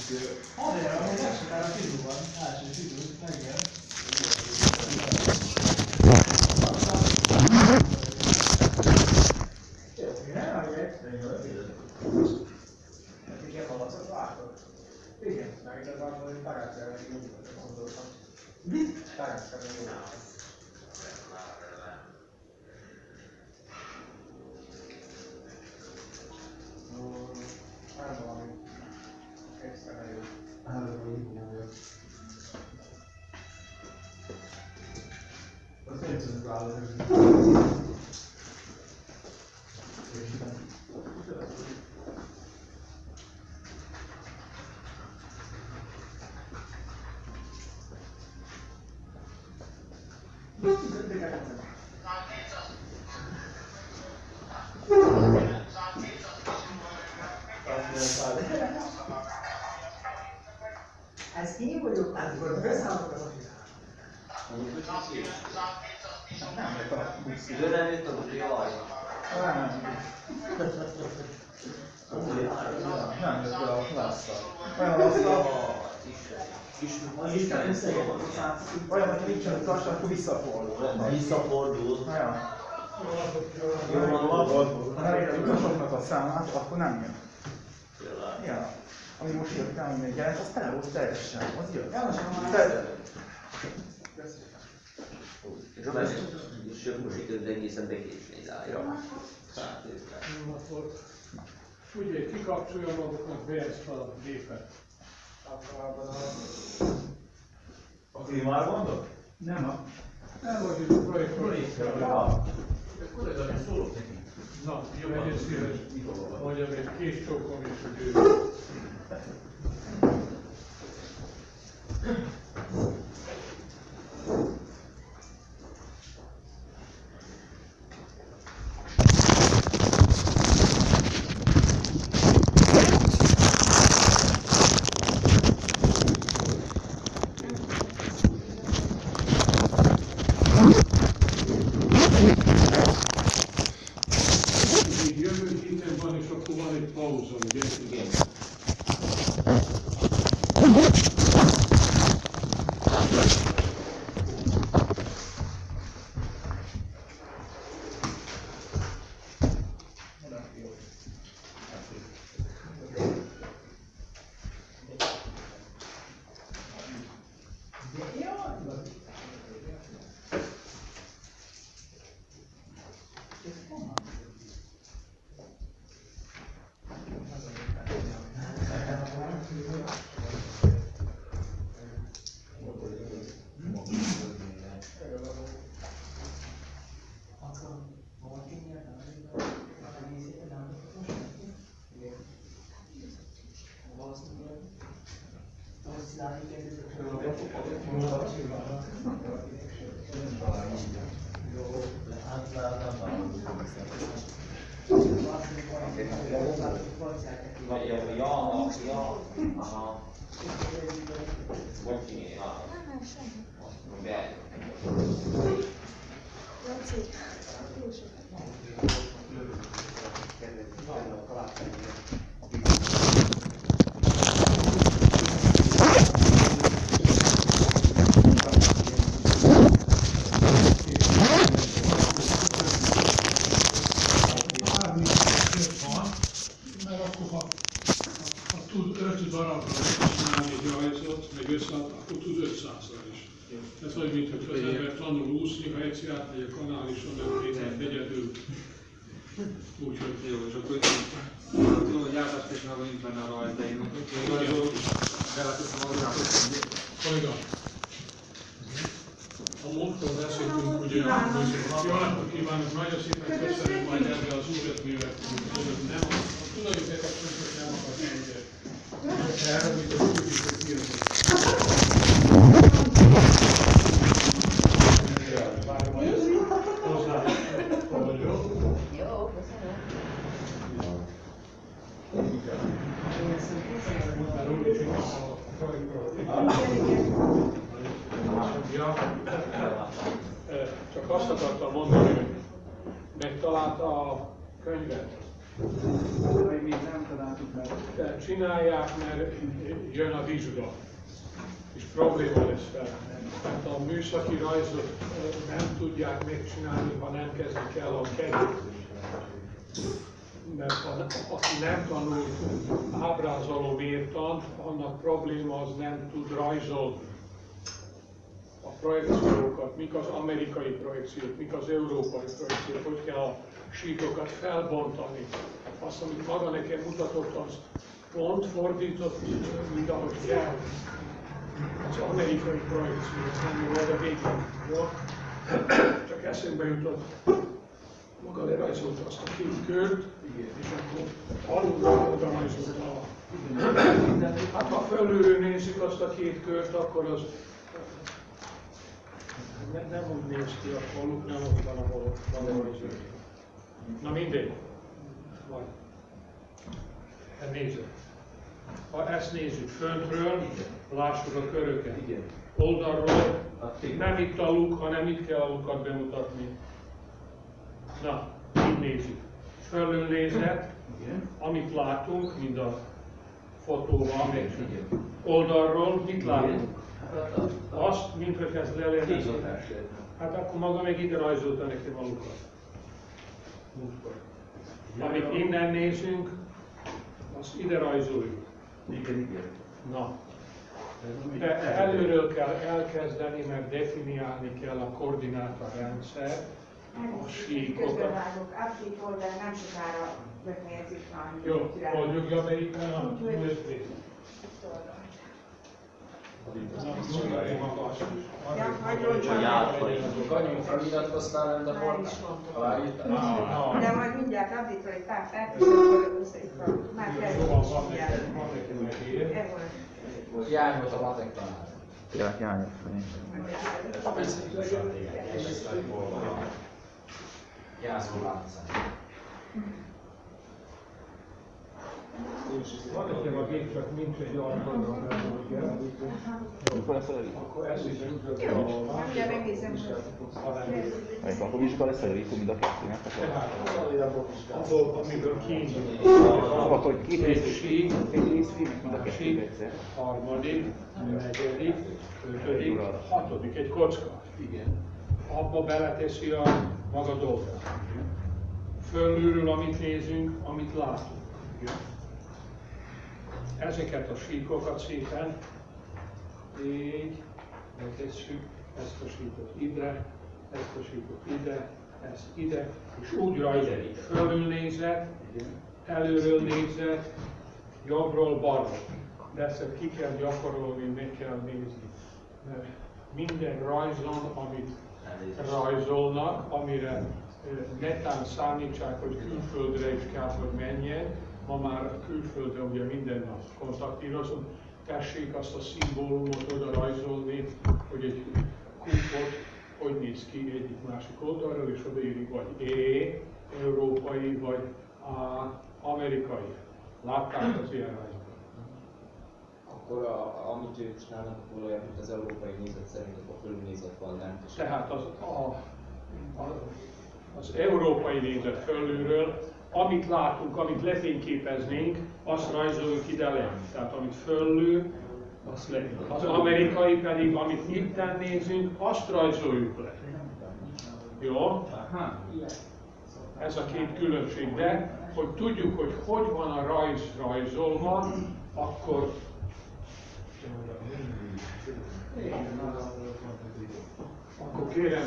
Azért, hogy nem sokára fizu van, első fizu, megjön. Jó, igen, ahogy igen, halacot vártok. Igen, meg igazából én Tagácskára még jó gondoltam. Mit? Tagácskára még jó gondoltam. Nem valami extra jó. Azt nem tudunk vállalni. Ez én vagyok, hát akkor beszállok az apját. Nem jött a busz. Nem jött a busz, jaj. Nem jött a lásztal. Olyan lásztal. Olyan, hogyha nincsen utas, akkor visszafordul. Visszafordul. Ja. Jó van, ha nem ér az utasoknak a számát, akkor nem jön. tényleg. Ja. Ami most jött el, még jelent, az tele volt teljesen. Az jött. És most itt jött egészen bekésni idára. Ugye kikapcsolja maguknak be ezt a gépet. A filmára mondod? Nem, Nem vagy itt a projektről. Kolléga, én szólok neki. Na, legyen szíves, mondjam egy kis csókom is, hogy ő... Jövő héten van, és akkor van egy pauza, ugye? Igen. Ja, aha. Bocsi, ja. Mert akkor ha tud 5 darabra csinálni egy rajzot, meg összead, akkor tud 500-ra is. Ez olyan, mintha az ember tanul úszni, ha egyszer átmegy a kanálisan, nem kéne egyedül. Úgyhogy Jó, és akkor tudom, hogy átásításnál nincs benne a rajz, de én beleteszem a rajzot. kolléga, a múltkor beszéltünk ugye arról, hogy jó napot kívánok, nagyon szépen köszönöm majd erre az újratművet, nem a tulajdonképpen nem akar engedni. Erre, mint a tudjuk, hogy Jó, köszönöm. Csak azt akartam mondani, hogy megtalálta a könyvet. Vagy még nem találtuk meg. De csinálják, mert jön a vizsga, és probléma lesz fel. Mert a műszaki rajzot nem tudják megcsinálni, ha nem kezdik el a kerítést. Mert aki nem tanul ábrázoló mértant, annak probléma az nem tud rajzolni. A projekciókat, mik az amerikai projekciók, mik az európai projekciók, hogy kell a síkokat felbontani. Azt, amit maga nekem mutatott, az pont fordított, mint ahogy kell. Az amerikai projekció, az nem volt a végén. Jó? Csak eszembe jutott, maga lerajzolta azt a két kört, és akkor alulról oda rajzolta. Hát ha felülről nézzük azt a két kört, akkor az nem úgy néz ki, a faluk nem ott van, ahol van a rajzolta. Na mindegy. Majd. Nézzük. Ha ezt nézzük föntről, lássuk a köröket. Oldalról nem itt a luk, hanem itt kell a lukat bemutatni. Na, így nézzük. Fölül nézet, amit látunk, mind a fotóban, oldalról mit látunk? Azt, mint hogy ez le lehet. Hát akkor maga meg ide rajzolta nekem a lukat. Amit innen nézünk, azt ide rajzoljuk. Igen. Na, de előről kell elkezdeni, mert definiálni kell a koordinátarendszer, a síkokat. Közbevágok, update oldal nem sokára befejezik a Jó, oldjuk be itt a USB-t. Vagyunk feliratkoztál rend a portál? De majd mindjárt update-ol egy pár perc, és akkor összeikra. Már kell is Hiányot a matek tanár. Ja, hiányos. Jászol látszán. Van nekem a gép, csak nincs egy alkalom, Mikor lesz a review? akkor ezt is tudod. Mindjárt megnézem, hogy Akkor vizsga lesz a review mind a kettőnek. Abból, amiből kiindul. Akkor hogy két rész filmek mind a kettő Másik, egyszer. harmadik, negyedik, ötödik, hatodik, egy kocka. Igen. Abba beleteszi a maga dolgát. Fölülről, amit nézünk, amit látunk. Igen. Ezeket a síkokat szépen így betesszük, ezt a síkot ide, ezt a síkot ide, ezt ide, és úgy rajzoljuk. Fölül nézet, előről nézet, jobbról balról. De ezt ki kell gyakorolni, meg kell nézni. Mert minden rajzon, amit rajzolnak, amire netán számítsák, hogy külföldre is kell, hogy menjen, ma már külföldre ugye minden nap kontaktírozunk, tessék azt a szimbólumot oda rajzolni, hogy egy kupot hogy néz ki egyik másik oldalról, és odaírik vagy E, európai, vagy A, amerikai. Látták az ilyen rajzokat? Akkor amit ők csinálnak, akkor olyan, mint az európai nézet szerint, akkor fölülnézet van lent is. Tehát az európai nézet fölülről, amit látunk, amit lefényképeznénk, azt rajzoljuk ide lent. Tehát amit fölül, azt le. Az amerikai pedig, amit itten nézünk, azt rajzoljuk le. Jó? Ez a két különbség. De, hogy tudjuk, hogy hogy van a rajz rajzolva, akkor kérem,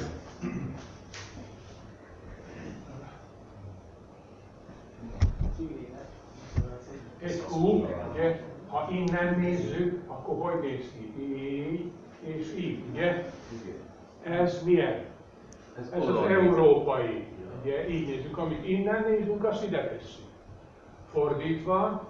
egy kúp, ugye, ha innen nézzük, akkor hogy néz ki? Így és így, ugye? Ez milyen? Ez az európai, ugye? Így nézzük, amit innen nézünk, azt ide tesszük. Fordítva,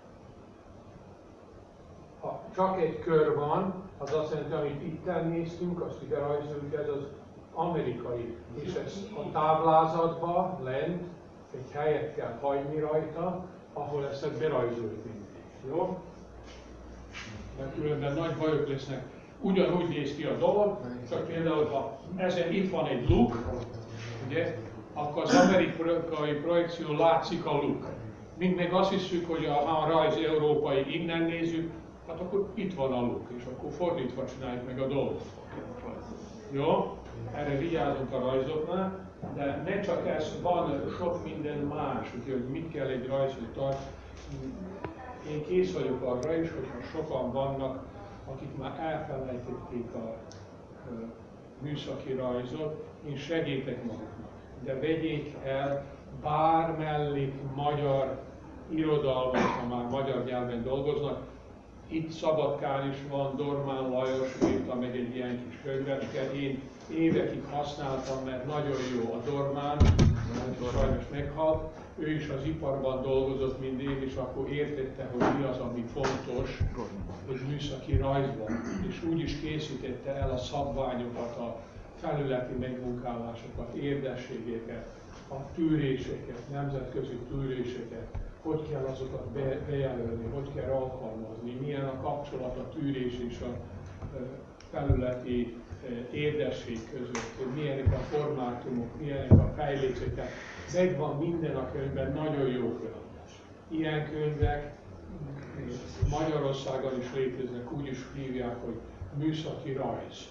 ha csak egy kör van, az azt jelenti, amit itten néztünk, azt ide rajzoljuk, ez az amerikai. És ezt a táblázatba lent egy helyet kell hagyni rajta, ahol ezt berajzoljuk mindig. Jó? Mert különben nagy bajok lesznek. Ugyanúgy néz ki a dolog, csak például, ha ezen itt van egy luk, ugye, akkor az amerikai projekción látszik a luk. Mint meg azt hiszük, hogy ha a rajz európai innen nézzük, hát akkor itt van a luk, és akkor fordítva csináljuk meg a dolgot. Jó? Erre vigyázunk a rajzoknál, de ne csak ez, van sok minden más, úgyhogy mit kell egy rajzot tartani. Én kész vagyok arra is, hogyha sokan vannak, akik már elfelejtették a műszaki rajzot, én segítek maguknak. De vegyék el bármellék magyar irodalmat, ha már magyar nyelven dolgoznak. Itt Szabadkán is van, Dormán Lajos írta meg egy ilyen kis könyvecske. Én évekig használtam, mert nagyon jó a Dormán, sajnos meghalt. Ő is az iparban dolgozott mindig, és akkor értette, hogy mi az, ami fontos egy műszaki rajzban. És úgy is készítette el a szabványokat, a felületi megmunkálásokat, érdességeket, a tűréseket, nemzetközi tűréseket, hogy kell azokat bejelölni, hogy kell alkalmazni, milyen a kapcsolat a tűrés és a felületi érdesség között, milyenek a formátumok, milyenek a fejlécek. Megvan minden a könyvben, nagyon jó könyv. Ilyen könyvek Magyarországon is léteznek, úgy is hívják, hogy műszaki rajz.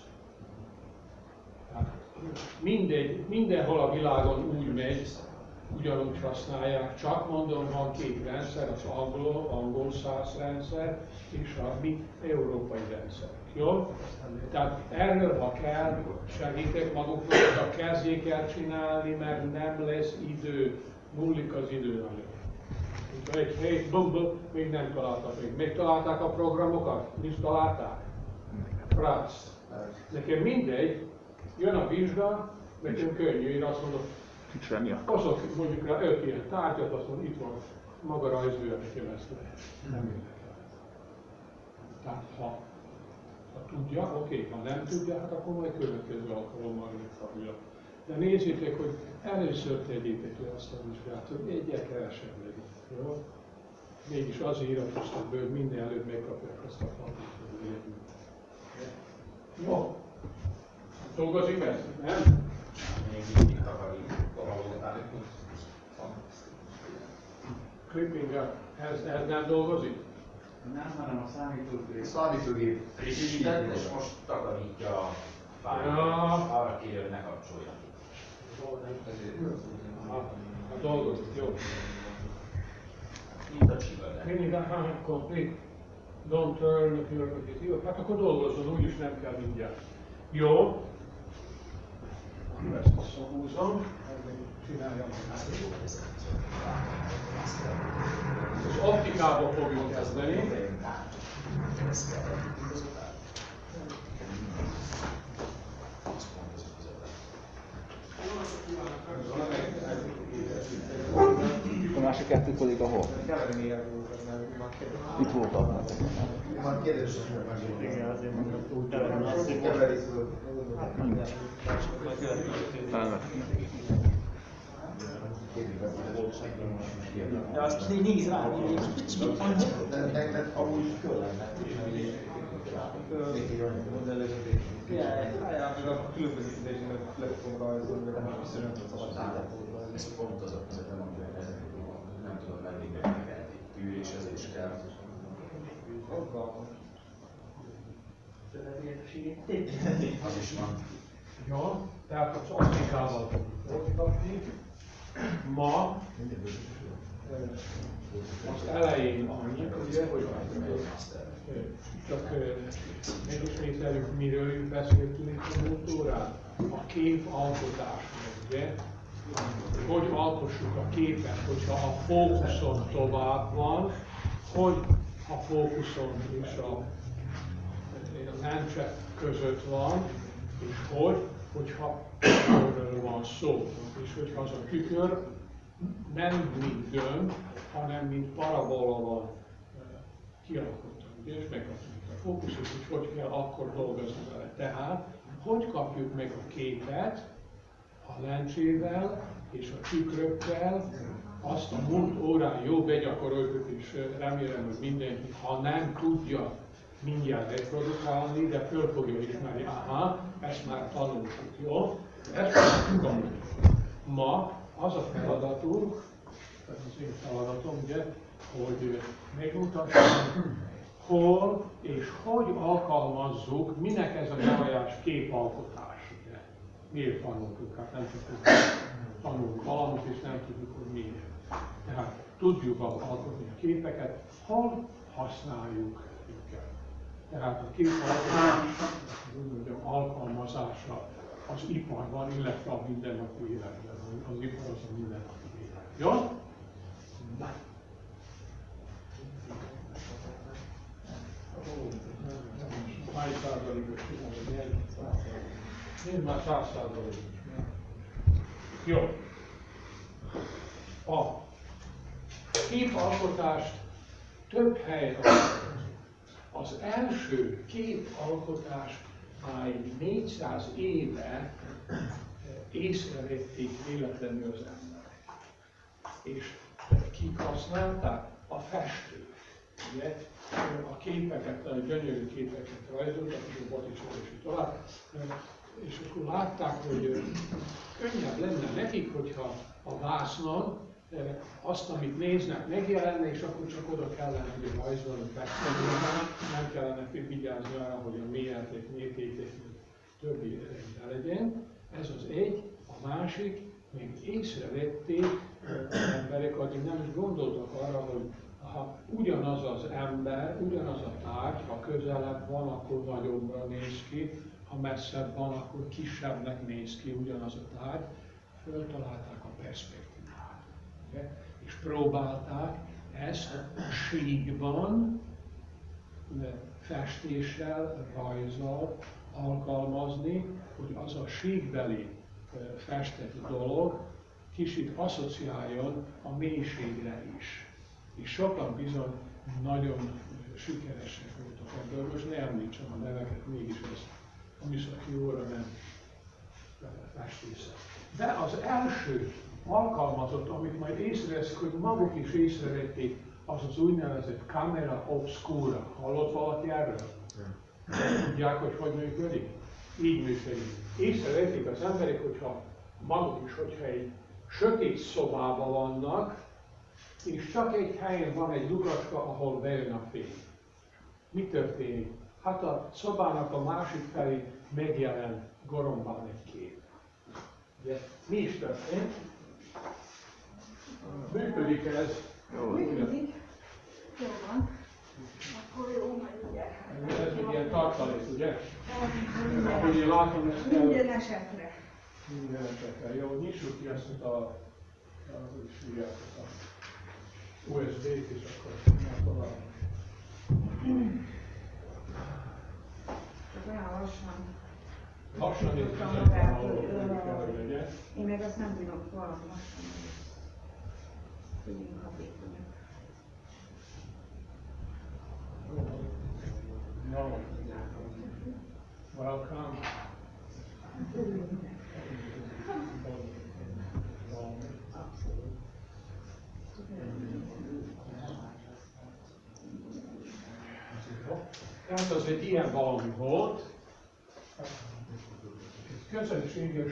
Mindenhol a világon úgy megy, ugyanúgy használják, csak mondom, van két rendszer, az angol száz rendszer és a mi európai rendszer. Jó? Tehát erről, ha kell, segítek maguknak, ha kezdjék el csinálni, mert nem lesz idő, múlik az idő nagyon. Egy hét, még nem találtak még találták a programokat? Nincs találták? Frasz. Nekem mindegy, jön a vizsga, nekem könnyű, én azt mondom, azok mondjuk rá 5 ilyen tárgyat, azt mondom, itt van maga rajzolja, nekem ezt lehet. Nem érdekel. Tehát ha tudja, oké, ha nem tudja, hát akkor majd következő alkalommal megkapja. De nézzétek, hogy először tegyétek le azt a vizsgát, hogy egyel kevesebb legyen. Jó? Mégis azért iratkoztak be, hogy minden előtt megkapják azt a fantasztikus. Jó? Dolgozik ez? Nem? Még mindig takarítjuk a valótán. Clipping-el, ez nem dolgozik? Nem, hanem a számítógép. Számítógép frissített, és most takarítja a fájlt. Arra kérje, hogy ne kapcsolja. A dolgozik, jó. Mint a csiga. Mindig complete. Don't turn the pure. Jó, hát akkor dolgozzon, úgyis nem kell mindjárt. Jó. Ezt visszahúzom, csináljam az optikába fogjuk kezdeni. A másik kettő kolléga hol? Itt voltak. Van kérdés, hogy meg. Igen, azért mondom, úgy keverni azt, hogy Keverik föl. de azt nézd rá, hogy mit mondja. De amúgy föl lenne. Meg a különböző színésnek le fogom rajzolni, de most viszont nem tudsz szabad. Ez pont az a közöttem, amiben nem tudom meddig megnevelni. Tűrésezés kell. Az is van. Jó, tehát az optikával folytatni. Ma az elején annyi, ugye, hogy csak megismételjük, miről beszéltünk itt a múlt órán. A kép alkotásról, ugye? Hogy alkossuk a képet, hogyha a fókuszon tovább van, hogy a fókuszon és a lencse között van, és hogyha tükörről van szó, és hogyha az a tükör nem mint gömb, hanem mint parabola van kialakítva, és megkapjuk a fókuszot, hogy kell akkor dolgozni vele. Tehát, hogy kapjuk meg a képet a lencsével és a tükrökkel, azt a múlt órán jó begyakoroltuk, és remélem, hogy mindenki, ha nem tudja mindjárt reprodukálni, de föl fogja ismerni, aha, ezt már tanultuk, jó? Ezt tanultuk. Ma az a feladatunk, ez az én feladatom, ugye, hogy megmutassam, hol és hogy alkalmazzuk, minek ez a nyavajás képalkotás. Ugye. Miért tanultuk? Hát nem tudjuk, tanulunk valamit, és nem tudjuk, hogy miért. Tehát tudjuk alkotni a képeket, hol használjuk őket. Tehát a képalkotás, úgy mondjam, alkalmazása az iparban, illetve a mindennapi életben. Az ipar az a mindennapi élet. Jó? Na. Hány százalékos tudom, hogy én már 100%-os. Jó. A képalkotást több helyre az első képalkotást már 400 éve észrevették véletlenül az emberek. És kik használták? A festők. Ugye? A képeket, a gyönyörű képeket rajzoltak, és a Botticelli is tovább. És akkor látták, hogy könnyebb lenne nekik, hogyha a vásznon azt, amit néznek, megjelenne, és akkor csak oda kellene, hogy rajzolni, festeni, nem kellene vigyázni arra, hogy a mélyelték, mértékek, többi legyen. Ez az egy. A másik, még észrevették az emberek, addig nem is gondoltak arra, hogy ha ugyanaz az ember, ugyanaz a tárgy, ha közelebb van, akkor nagyobbra néz ki, ha messzebb van, akkor kisebbnek néz ki ugyanaz a tárgy, föltalálták a perspektívát. És próbálták ezt síkban, festéssel, rajzzal alkalmazni, hogy az a síkbeli festett dolog kicsit asszociáljon a mélységre is. És sokan bizony nagyon sikeresek voltak ebből, most ne említsem a neveket, mégis ez a műszaki óra nem festészet. De az első alkalmazott, amit majd észreveszik, hogy maguk is észrevették, az az úgynevezett camera obscura. Hallott valaki erről? Tudják, hogy hogy működik? Így működik. Észrevették az emberek, hogyha maguk is, hogyha egy sötét szobában vannak, és csak egy helyen van egy lyukaska, ahol bejön a fény. Mi történik? Hát a szobának a másik felé megjelen gorombán egy kép. Ugye? Mi is történt? Működik ez? Működik. Jó van. Akkor jó, majd ugye. Ez egy ilyen tartalék, ugye? Ahogy én látom, ezt kell... Minden esetre. Minden esetre. Jó, nyissuk ki ezt a USB-t, és akkor tovább. Csak olyan lassan. Lassan és Tudtam bizonytalan, magát, ahol kell, hogy legyen. Én meg azt nem bírom valami lassan. Tudjunk hatékonyak. No. Welcome. Tehát az egy ilyen valami volt, egy közönséges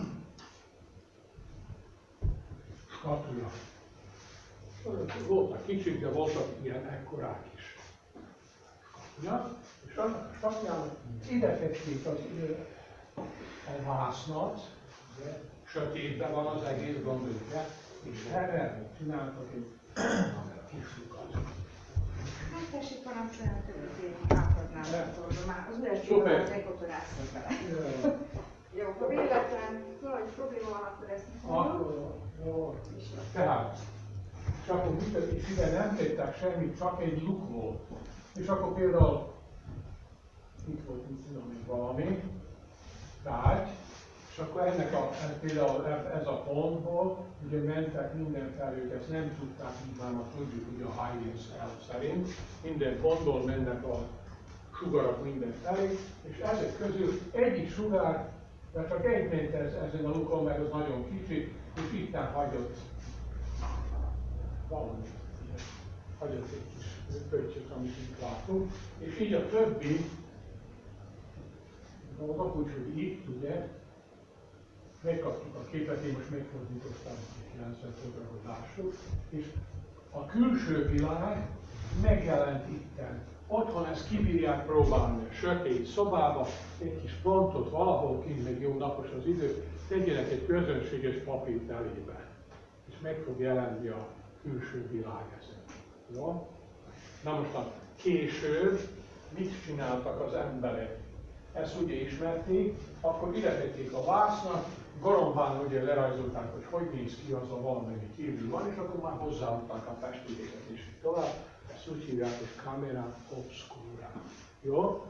skatula. Voltak kicsik, de voltak ilyen ekkorák is. Skatula, és annak a skatulának ide tették a vásznat, sötétben van az egész, gondoljuk el, és erre csináltak egy kis lyukat. Hát tessék parancsolni, hogy átadnám a dolgot, már az üres gyilkot megkotoráztak bele. Jó, ha véletlen valami probléma van, akkor ezt Akkor, jó. Tehát, és akkor mit, és ide nem tettek semmit, csak egy luk volt. És akkor például itt volt, mit tudom én, valami tárgy, és akkor ennek például ez a pontból, ugye mentek mindenfelé, ezt nem tudták, így már tudjuk, ugye a Huygens szerint, minden pontból mennek a sugarak mindenfelé, és ezek közül egyik sugár, de csak egy ment ezen a lukon, meg az nagyon kicsi, és itten hagyott valamit, hagyott egy kis pöttyöt, amit itt látunk, és így a többi dolgok, úgyhogy itt, ugye, megkaptuk a képet, én most megfordítottam 90 fokra, hogy lássuk, és a külső világ megjelent itten. Otthon ezt kibírják próbálni, a sötét szobába, egy kis pontot valahol kint, meg jó napos az idő, tegyenek egy közönséges papírt elébe, és meg fog jelenni a külső világ ezen. Jó? Na most később mit csináltak az emberek? Ezt ugye ismerték, akkor ide tették a vásznak, gorombán ugye lerajzolták, hogy néz ki az a valamennyi kívül van, és akkor már hozzáadták a festéket és így tovább. Ezt úgy hívják, hogy camera obscura. Jó?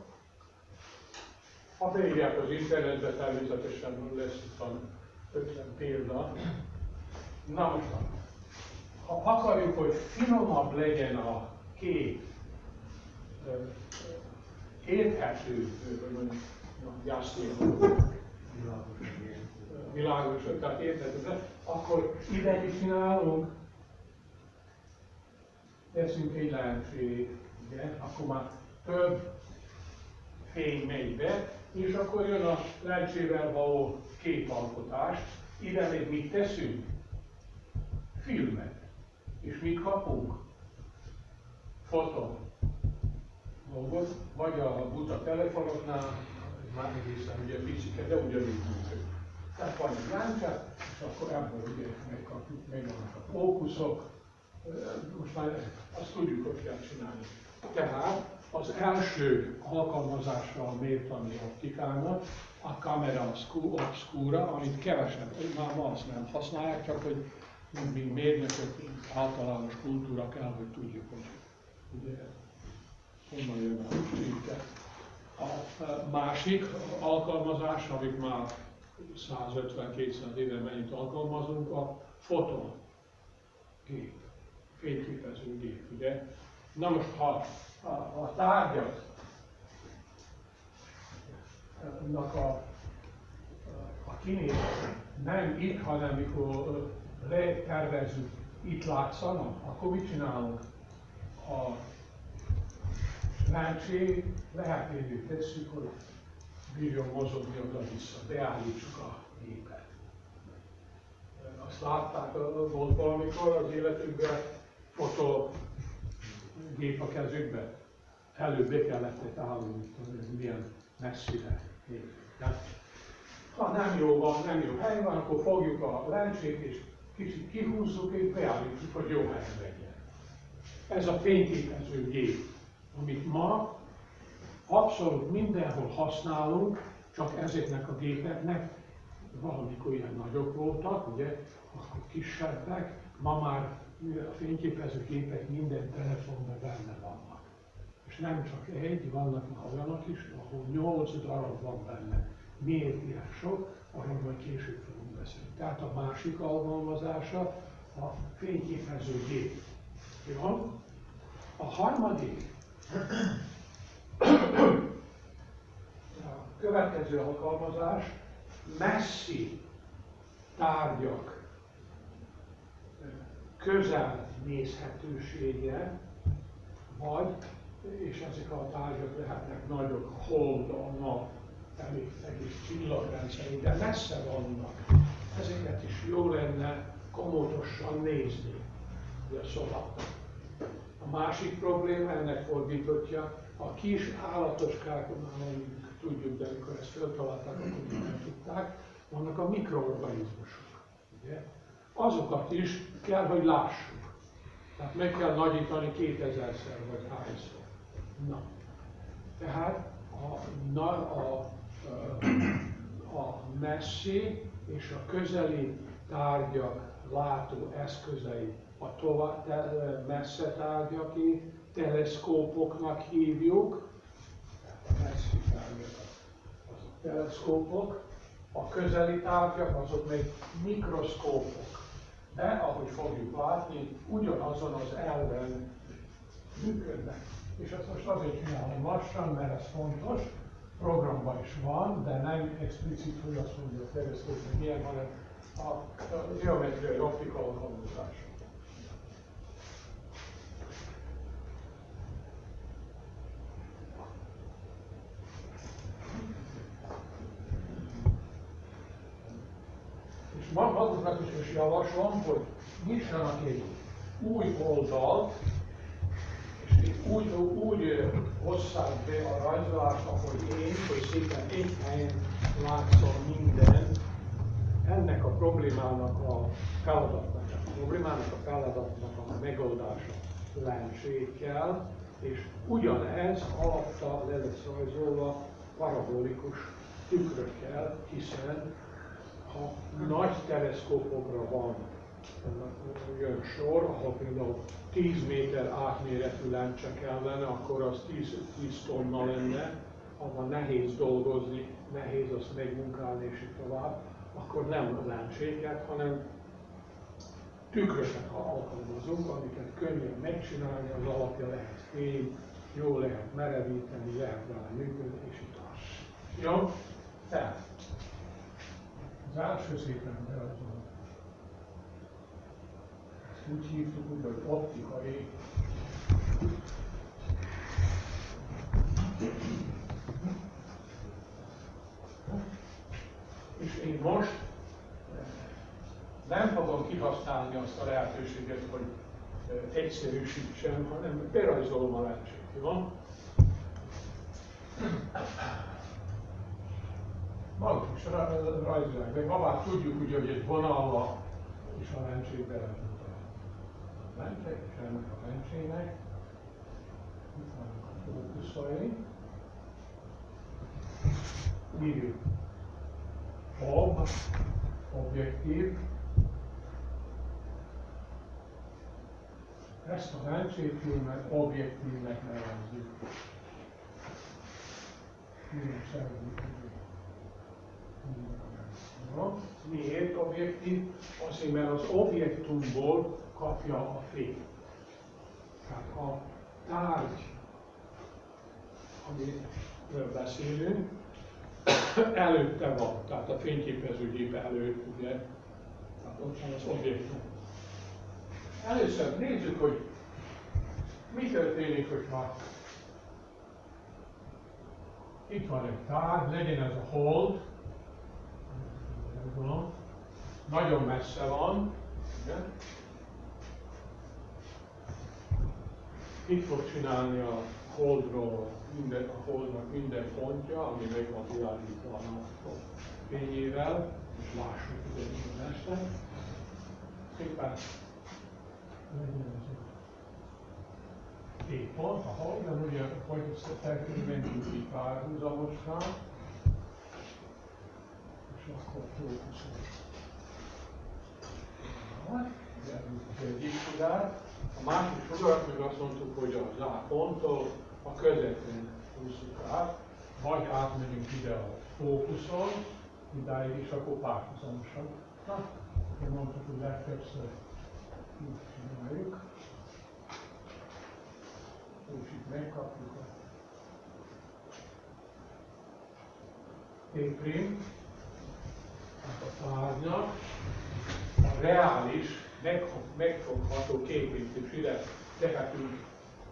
Ha beírják az internetbe, természetesen lesz itt 50 példa. Na most, ha akarjuk, hogy finomabb legyen a kép, érthető, világos, tehát érthető, akkor ide mit csinálunk? Teszünk egy lencsét, ugye? Akkor már több fény megy be, és akkor jön a lencsével való képalkotás. Ide még mit teszünk? Filmet. És mit kapunk? Fotó. Dolgot, vagy a buta telefonoknál, már egészen ugye picike, de ugyanúgy működik. Tehát van egy láncsát, és akkor ebből ugye megkapjuk, megvannak a fókuszok. Most már azt tudjuk, hogy kell csinálni. Tehát az első alkalmazással mértani optikának a camera obscura, amit kevesen, már ma azt nem használják, csak hogy mi mérnökök, általános kultúra kell, hogy tudjuk, hogy ugye, honnan jön a szintet. A másik alkalmazás, amit már 150-200 éve mennyit alkalmazunk, a fotogép, fényképezőgép, ugye? Na most, ha a tárgyak a kinézet nem itt, hanem mikor letervezzük, itt látszanak, akkor mit csinálunk? A lencsét lehetővé tesszük, hogy bírjon mozogni oda-vissza, beállítsuk a gépet. Azt látták, volt valamikor az életükben fotógép a kezükben. Előbb be kellett állni, hogy milyen messzire nézzük. Ha nem jó hely van, akkor fogjuk a lencsét és kicsit kihúzzuk és beállítjuk, hogy jó helyen legyen. Ez a fényképező gép, amit ma abszolút mindenhol használunk, csak ezeknek a gépeknek valamikor ilyen nagyok voltak, ugye, akkor kisebbek, ma már a fényképező gépek minden telefonban benne vannak. És nem csak egy, vannak már olyanok is, ahol 8 darab van benne. Miért ilyen sok? Arról majd később fogunk beszélni. Tehát a másik alkalmazása a fényképező gép. Jó? A harmadik, a következő alkalmazás messzi tárgyak közel nézhetősége, vagy, és ezek a tárgyak lehetnek nagyok, a hold, a nap, egész csillagrendszerünk, de messze vannak. Ezeket is jó lenne komótosan nézni a szobában. A másik probléma, ennek fordítottja, a kis állatoskákon, tudjuk, de amikor ezt feltalálták, akkor nem tudták, vannak a mikroorganizmusok. Ugye? Azokat is kell, hogy lássuk. Tehát meg kell nagyítani 2000-szer vagy hányszor. Na. Tehát a messzi és a közeli tárgyak látó eszközei, a messze tárgyaki teleszkópoknak hívjuk, a messzi tárgyak azok teleszkópok, a közeli tárgyak azok még mikroszkópok. De ahogy fogjuk látni, ugyanazon az elven működnek. És ezt most azért csinálom lassan, mert ez fontos, programban is van, de nem explicit, hogy azt mondja a teleszkóp, hogy milyen, hanem a geometriai optika alkalmazása. maguknak is javaslom, hogy nyissanak egy új oldalt, és úgy hozzák be a rajzolást, ahogy én, hogy szépen egy helyen látszom minden, ennek a problémának a feladatnak a megoldása lencsékkel, és ugyanez alatta le lesz rajzolva parabolikus tükrökkel, hiszen ha nagy teleszkópokra jön sor, ahol például 10 méter átméretű lencse kellene, akkor az 10 tonna lenne, abban nehéz dolgozni, nehéz azt megmunkálni és így tovább, akkor nem lencséket, hanem tükröket alkalmazunk, amiket könnyen megcsinálni, az alapja lehet fény, jól lehet merevíteni, lehet vele működni, és így tovább. Jó? Tehát, az első szépen berajzolom. Ezt úgy hívtuk, hogy optikai. És én most nem fogom kihasználni azt a lehetőséget, hogy egyszerűsítsem, hanem berajzolom a lencsét, jó? Maguk is rajzolják, de ha már tudjuk, ugye, hogy egy vonallal is a lencsét berajzolta. A lencse, és ennek a lencsének itt vannak a fókuszai. Írjuk objektív. Ezt a lencséfilmet objektívnek nevezzük. Miért objektív? Azért, mert az objektumból kapja a fényt. Tehát a tárgy, amiről beszélünk, előtte van, tehát a fényképezőgép előtt, ugye, tehát ott van az objektum. Először nézzük, hogy mi történik, hogyha itt van egy tárgy, legyen ez a hold, nagyon messze van, ugye? Itt fog csinálni a holdról, a holdnak minden pontja, ami meg van világítva a nap fényével, és lássuk ide este. Szépen legyen ez egy pont, a holdon ugye felkörülmentünk itt párhuzamosan, és akkor fókuszol. Ez egyik sugár. A másik sugarat meg azt mondtuk, hogy az A ponttól a közepén húzzuk át, vagy átmegyünk ide a fókuszon, idáig is, akkor párhuzamosan. Na, akkor mondtuk, hogy legtöbbször így csináljuk. És itt megkapjuk a T', a tárgynak, a reális, megfogható képét is ide tehetünk.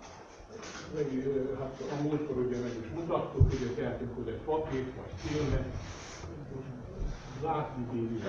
Hát a múltkor ugye meg is mutattuk, ugye tehetünk oda egy papírt vagy filmet, látni bírjuk.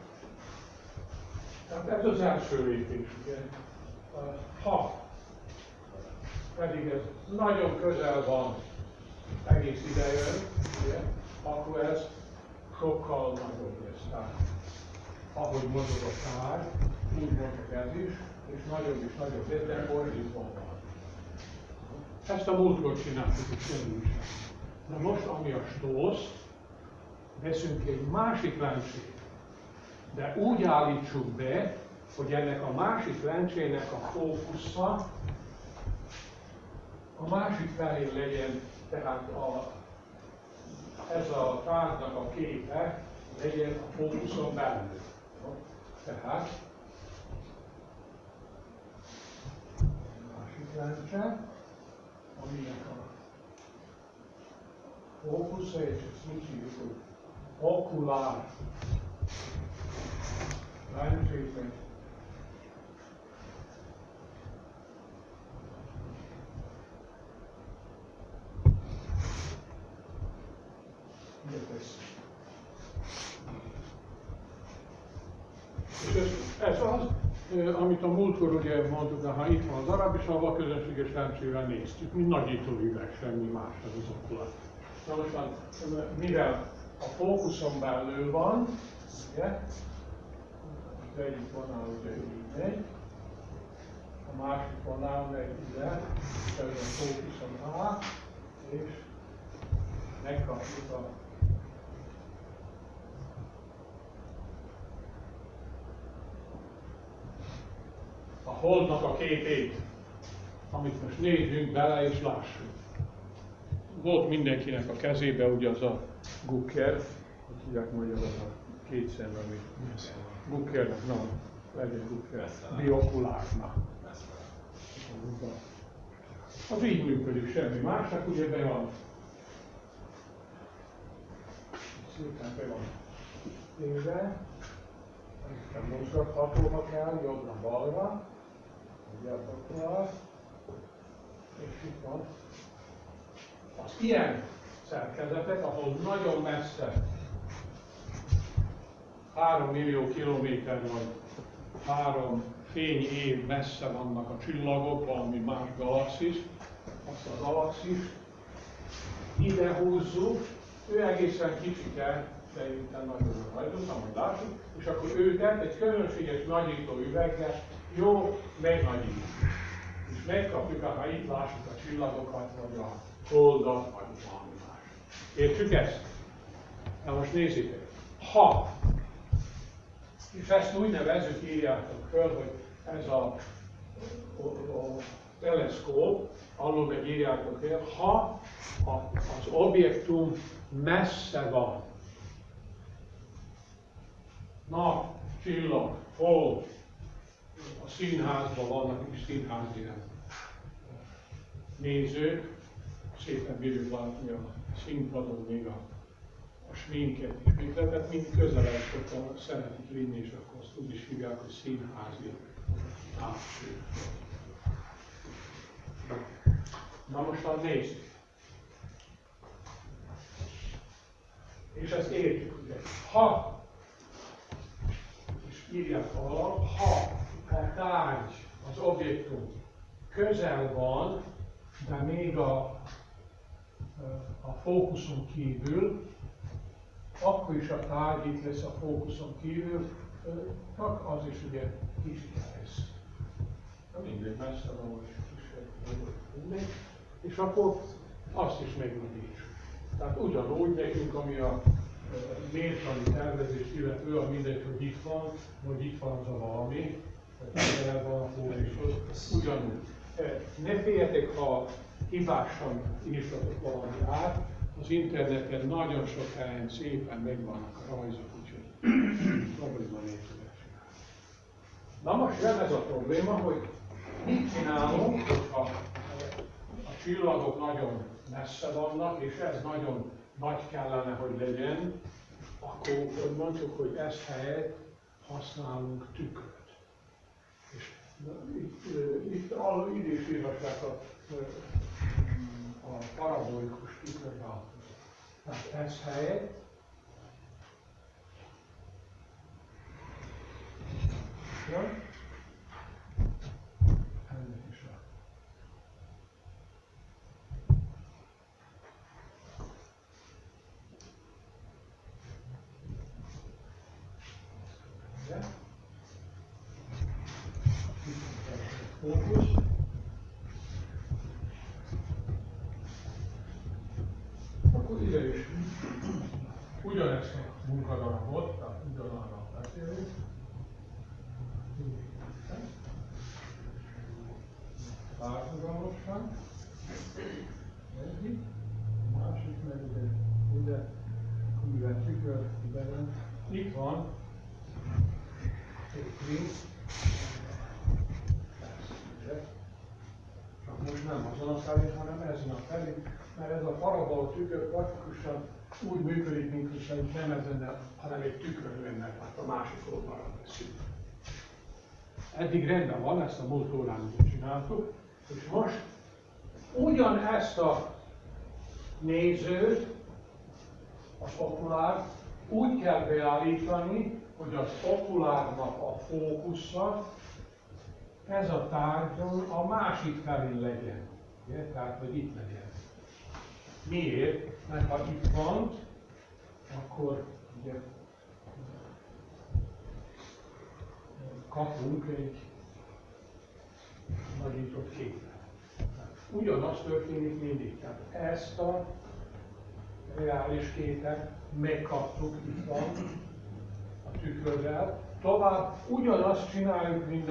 Tehát ez az első lépés, ugye. Ha pedig ez nagyon közel van, egész ide jön, ugye, akkor ez sokkal nagyobb lesz. Tehát, ahogy mozog a tárgy, úgy mozog ez is, és nagyobb lesz, de fordítva van. Ezt a múltkor csináltuk, és sem. Na most, ami a stósz, veszünk egy másik lencsét, de úgy állítsuk be, hogy ennek a másik lencsének a fókusza a másik felén legyen, tehát ez a tárgynak a képe legyen a fókuszon belül. Tehát másik lencse, aminek a fókusza, és ezt úgy hívjuk, hogy okulár lencséket. Ez az, amit a múltkor ugye mondtuk, de ha itt van az arab és a közönséges rendszerűen néztük, mint nagyítóüveg, semmi más ez az okulat. Na most már, mivel a fókuszon belül van, ugye, az egyik vonal ugye így megy, a másik vonal megy ide, és ez a fókuszon át, és megkapjuk a holdnak a képét, amit most nézzünk bele és lássuk. Volt mindenkinek a kezébe ugye az a Gucker, hogy hívják magyar, az a két szemben, ami Guckernek, na, legyen Gucker, biokulárnak. Az így működik, semmi másnak, ugye be van. Szépen be van téve, aztán mozgathatóba kell, jobbra-balra, ugye a pakolás, és itt van. Az ilyen szerkezetek, ahol nagyon messze, 3 millió kilométer vagy 3 fényév messze vannak a csillagok, valami más galaxis, azt a galaxis ide húzzuk, ő egészen kicsike, szerintem nagyon rajzoltam, hogy lássuk, és akkor őket egy közönséges nagyító üveggel jó megnagyítjuk. És megkapjuk, ha itt lássuk a csillagokat, vagy a holdat, vagy valami más. Értjük ezt? Na most nézzétek, ha, és ezt úgy nevezzük, írjátok föl, hogy ez a teleszkóp, alul meg írjátok el, ha az objektum messze van, nap, csillag, hold, a színházban vannak is színházi nézők, szépen bírjuk látni a színpadon még a sminket is, tehát mind közelebb sokkal szeretik vinni, és akkor azt úgy is hívják, hogy színházi távcső. Na most már nézzük. És ezt értjük, ugye. Ha, és írják valahol, ha a tárgy, az objektum közel van, de még a fókuszon kívül, akkor is a tárgy itt lesz a fókuszon kívül, csak az is ugye kicsit lesz. Mindegy, messze van, hogy mindegy. És akkor azt is megnagyítsuk. Tehát ugyanúgy nekünk, ami a mértani tervezést illető, a mindegy, hogy itt van, vagy itt van az a valami, tehát van a fókuszhoz, ugyanúgy. Ne féljetek, ha hibásan írtatok valami át, az interneten nagyon sok helyen szépen megvannak a rajzok, úgyhogy probléma nélkül csinálni. Na most jön ez a probléma, hogy mit csinálunk, ha a csillagok nagyon messze vannak, és ez nagyon nagy kellene, hogy legyen, akkor mondjuk, hogy ezt helyett használunk tükröt. És itt is írhassák a parabolikus tükörváltozat. Tehát ez helyett ennek is a fókusz. Akkor ide is ugyanezt a munkadarabot, tehát ugyanarra beszélünk. Párhuzamosság. Egyik, a másik meg ide, mivel tükör, itt van egy kvíz. Csak most nem azon a felén, hanem ezen a felén, mert ez a parabol tükör praktikusan úgy működik, mint hogy nem ezen, hanem egy tükör lenne, hát a másik oldalra veszünk. Eddig rendben van, ezt a múlt órán csináltuk, és most ugyanezt a nézőt, az okulárt úgy kell beállítani, hogy az okulárnak a fókusza ez a tárgyon a másik felén legyen. Ugye? Tehát, hogy itt legyen. Miért? Mert ha itt van, akkor ugye, kapunk egy nagyított képet. Ugyanaz történik mindig. Tehát ezt a reális képet megkaptuk, itt van a tükörrel. Tovább ugyanazt csináljuk, mint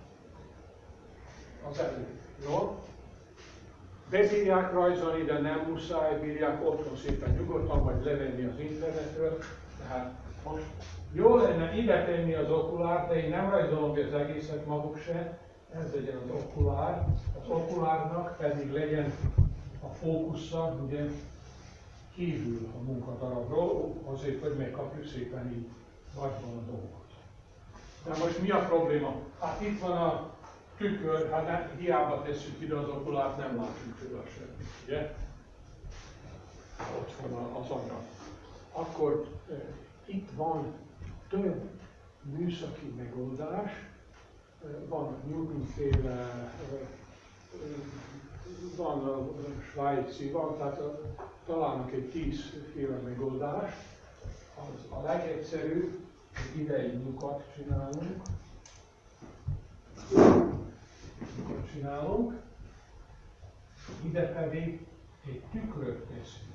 az előtt. Jó? Bebírják rajzolni, de nem muszáj, bírják otthon szépen nyugodtan, vagy levenni az internetről. Tehát most jó lenne ide tenni az okulárt, de én nem rajzolom ki az egészet maguk se. Ez legyen az okulár. Az okulárnak pedig legyen a fókusza, ugye, kívül a munkadarabról, azért, hogy megkapjuk szépen így nagyban a dolgot. De most mi a probléma? Hát itt van a tükör, hát nem, hiába tesszük ide az okulárt, nem látunk tőle semmit, ugye? Ott van az anyag. Akkor itt van több műszaki megoldás, van Newton-féle, van a svájci, van, tehát találnak egy 10 féle megoldás. Az a legegyszerűbb, hogy ide egy lyukat csinálunk, ide pedig egy tükröt teszünk.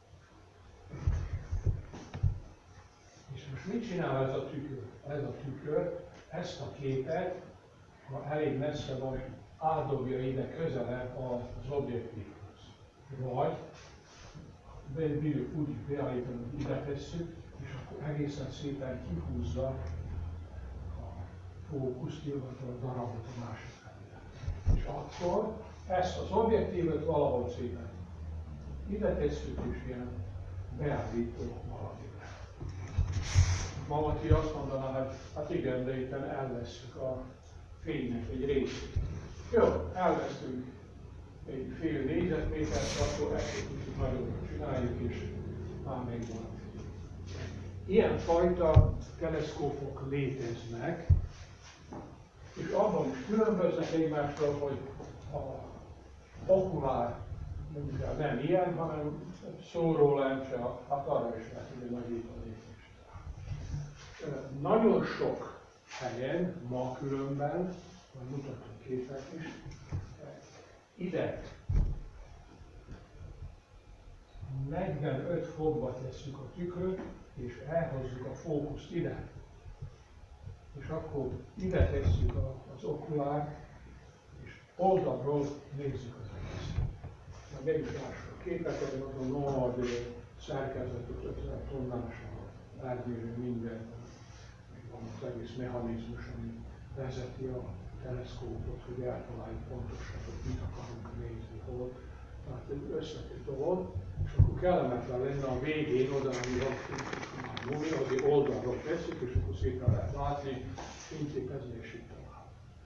És most mit csinál ez a tükör? Ez a tükör ezt a képet, ha elég messze van, átdobja ide közelebb az objektívhoz. Vagy bírjuk úgy beállítani, hogy ide tesszük, és akkor egészen szépen kihúzza a fókuszt, illetve a darabot a másik felére. És akkor ezt az objektívot valahol szépen ide tesszük, és ilyen beállító valamire. Mamati azt mondaná, hogy hát igen, de itt elvesszük a fénynek egy részét. Jó, elvesztünk egy fél négyzetmétert, akkor ezt egy kicsit nagyobbra csináljuk, és már megvan a fény. Ilyenfajta teleszkópok léteznek, és abban is különböznek egymástól, hogy a okulár mondjuk nem ilyen, hanem szórólencse, hát arra is lehet tudni nagyítani. Nagyon sok helyen, ma különben, majd mutatom képek is, ide 45 fokba tesszük a tükröt, és elhozzuk a fókuszt ide. És akkor ide tesszük az okulárt, és oldalról nézzük az egészet. Meg is lássuk a képeket, azon nagy szerkezetű 50 tonnás a lábnyűrű minden, meg van az egész mechanizmus, ami vezeti a teleszkópot, hogy eltaláljuk pontosan, hogy mit akarunk nézni, hol. Tehát egy összetett dolog, és akkor kellemetlen lenne a végén odaállni a gumi, azért oldalról tesszük, és akkor szépen lehet látni, fényképezni és így tovább.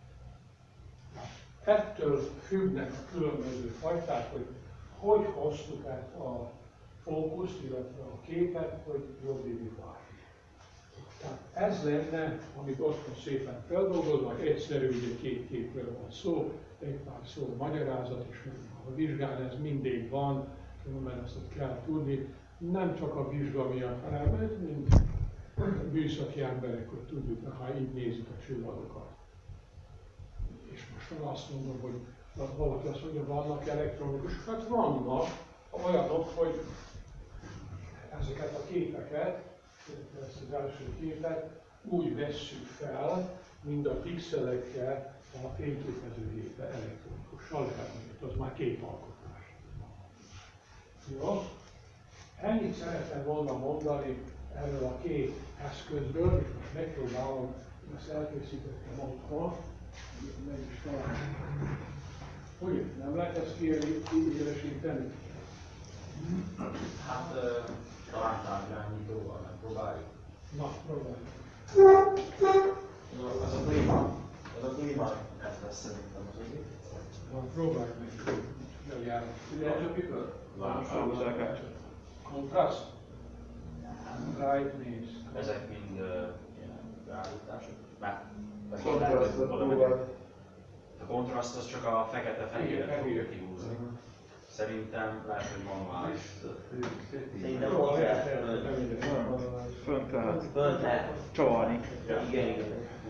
Ettől függnek a különböző fajták, hogy hoztuk át a fókuszt, illetve a képet, hogy jobb válni. Tehát ez lenne, amit otthon szépen feldolgozva, hogy egyszerű, ugye két képről van szó, egy pár szó magyarázat, és a vizsgán ez mindig van, mert ezt kell tudni, nem csak a vizsga miatt, hanem mint műszaki emberek, hogy tudjuk, ha így nézzük a csillagokat. És most azt mondom, hogy valaki azt mondja, vannak elektronikus, hát vannak olyanok, hogy ezeket a képeket, ezt az első képet úgy vesszük fel, mind a pixelekkel a fényképezőgépe elektronikussal, lehet, az már képalkotás. Jó? Ennyit szeretem volna mondani erről a két eszközből, és most megpróbálom, ezt elkészítettem otthon, meg is találom. Hogy nem lehet ezt kiélesíteni? Hát talán távirányítóval megpróbáljuk. Na, próbáljuk. Az a klíma, ez lesz szerintem az egyik. Na, próbáljuk meg. Járunk. Ugye a pikör? Kontraszt? Rájt néz. Ezek mind ilyen beállítások. Mert a kontraszt az csak a fekete-fehéret fogja kihúzni. Szerintem lehet, hogy manuális. Szerintem ott lehet Fönt lehet fönt lehet csavarni. Igen, igen.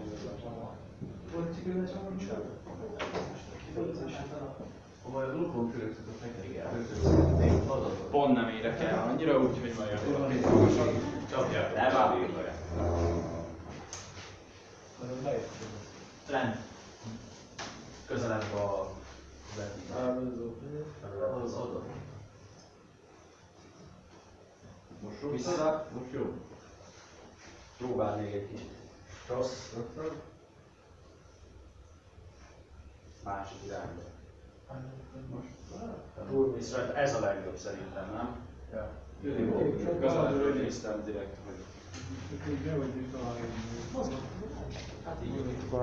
Pont nem érek el annyira, úgyhogy majd Csapják, Nem áll. Lent. Közelebb a az oda. Most jó? Vissza? Most jó. Próbál még egy kicsit. Rossz. Másik irányba. És ez a legjobb szerintem, nem? Ja. Közelről néztem direkt, hogy... Hát így.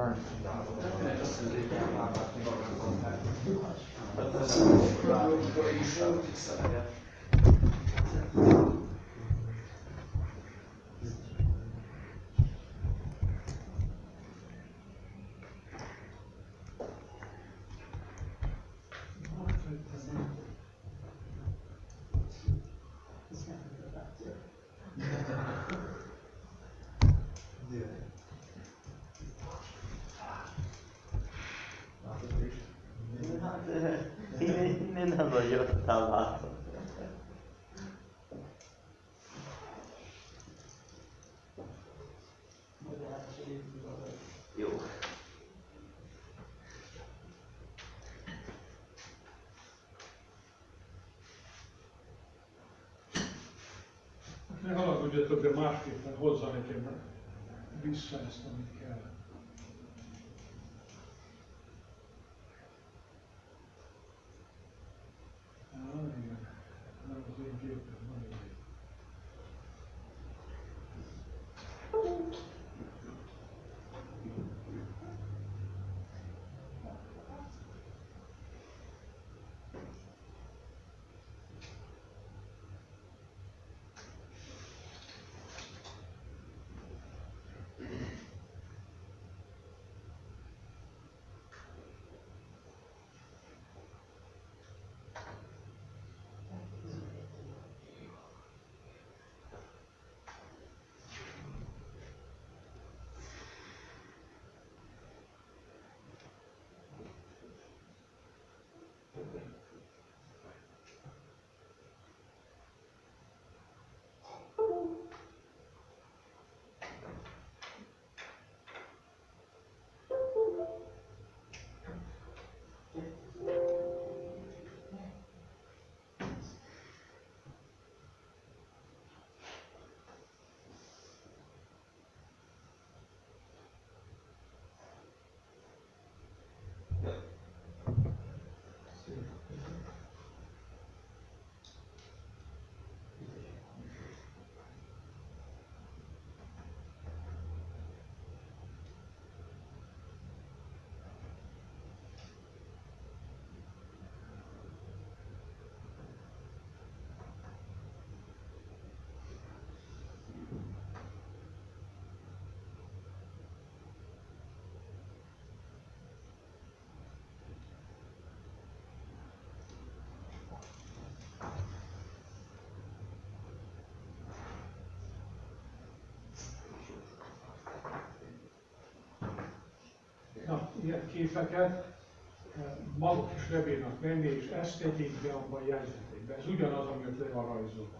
Innen nem nagyon találtam. Jó. Ne haragudjatok, de másképpen hozzá nekem vissza ezt, amit kell. Igen. Nem az én gépem, nagyon jó. Na, ilyen képeket maguk is le bírnak menni, és ezt tegyék be abban a jegyzetékbe. Ez ugyanaz, amit le van rajzolva.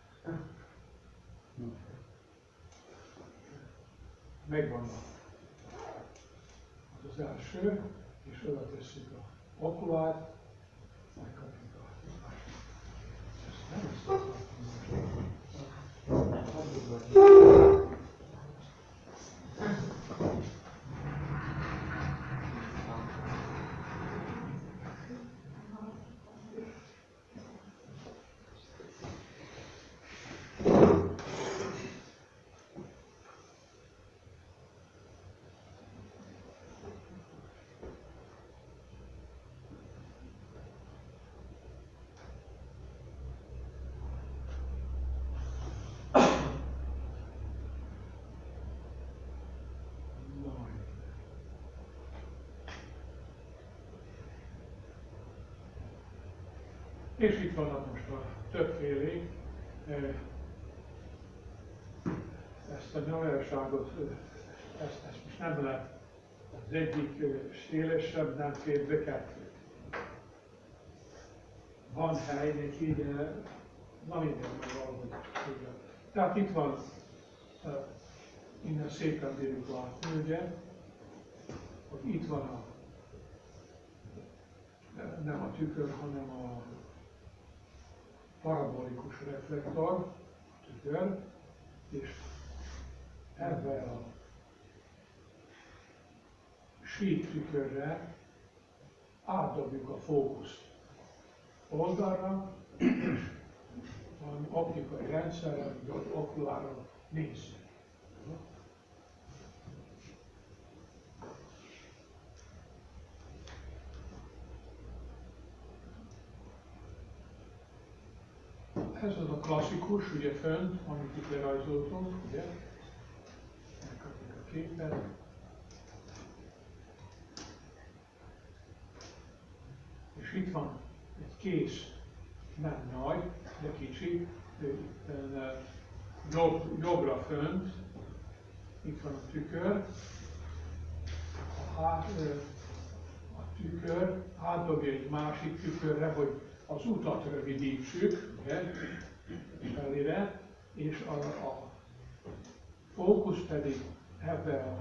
Megvannak. Az első, és oda tesszük a okulárt, megkapjuk a másikat. Ezt nem ezt akartam. És itt vannak most a többfélék. Ezt a nyaverságot, ezt most nem lehet, az egyik szélesebb, nem fér be kettőt. Van hely neki, de na mindenben valahogy. Tehát itt van, innen szépen bírjuk látni, ugye, hogy itt van nem a tükör, hanem a parabolikus reflektor, tükör, és ebben a sík tükörre átdobjuk a fókuszt oldalra, és valami optikai rendszerrel, hogy okulárral nézzük. Ez az a klasszikus, ugye fönt, amit itt lerajzoltunk, ugye? Megkapjuk a képet. És itt van egy kész, nem nagy, de kicsi, jobbra fönt, itt van a tükör, a tükör átdobja egy másik tükörre, hogy az utat rövidítsük, ugye, felére, és a fókusz pedig ebbe a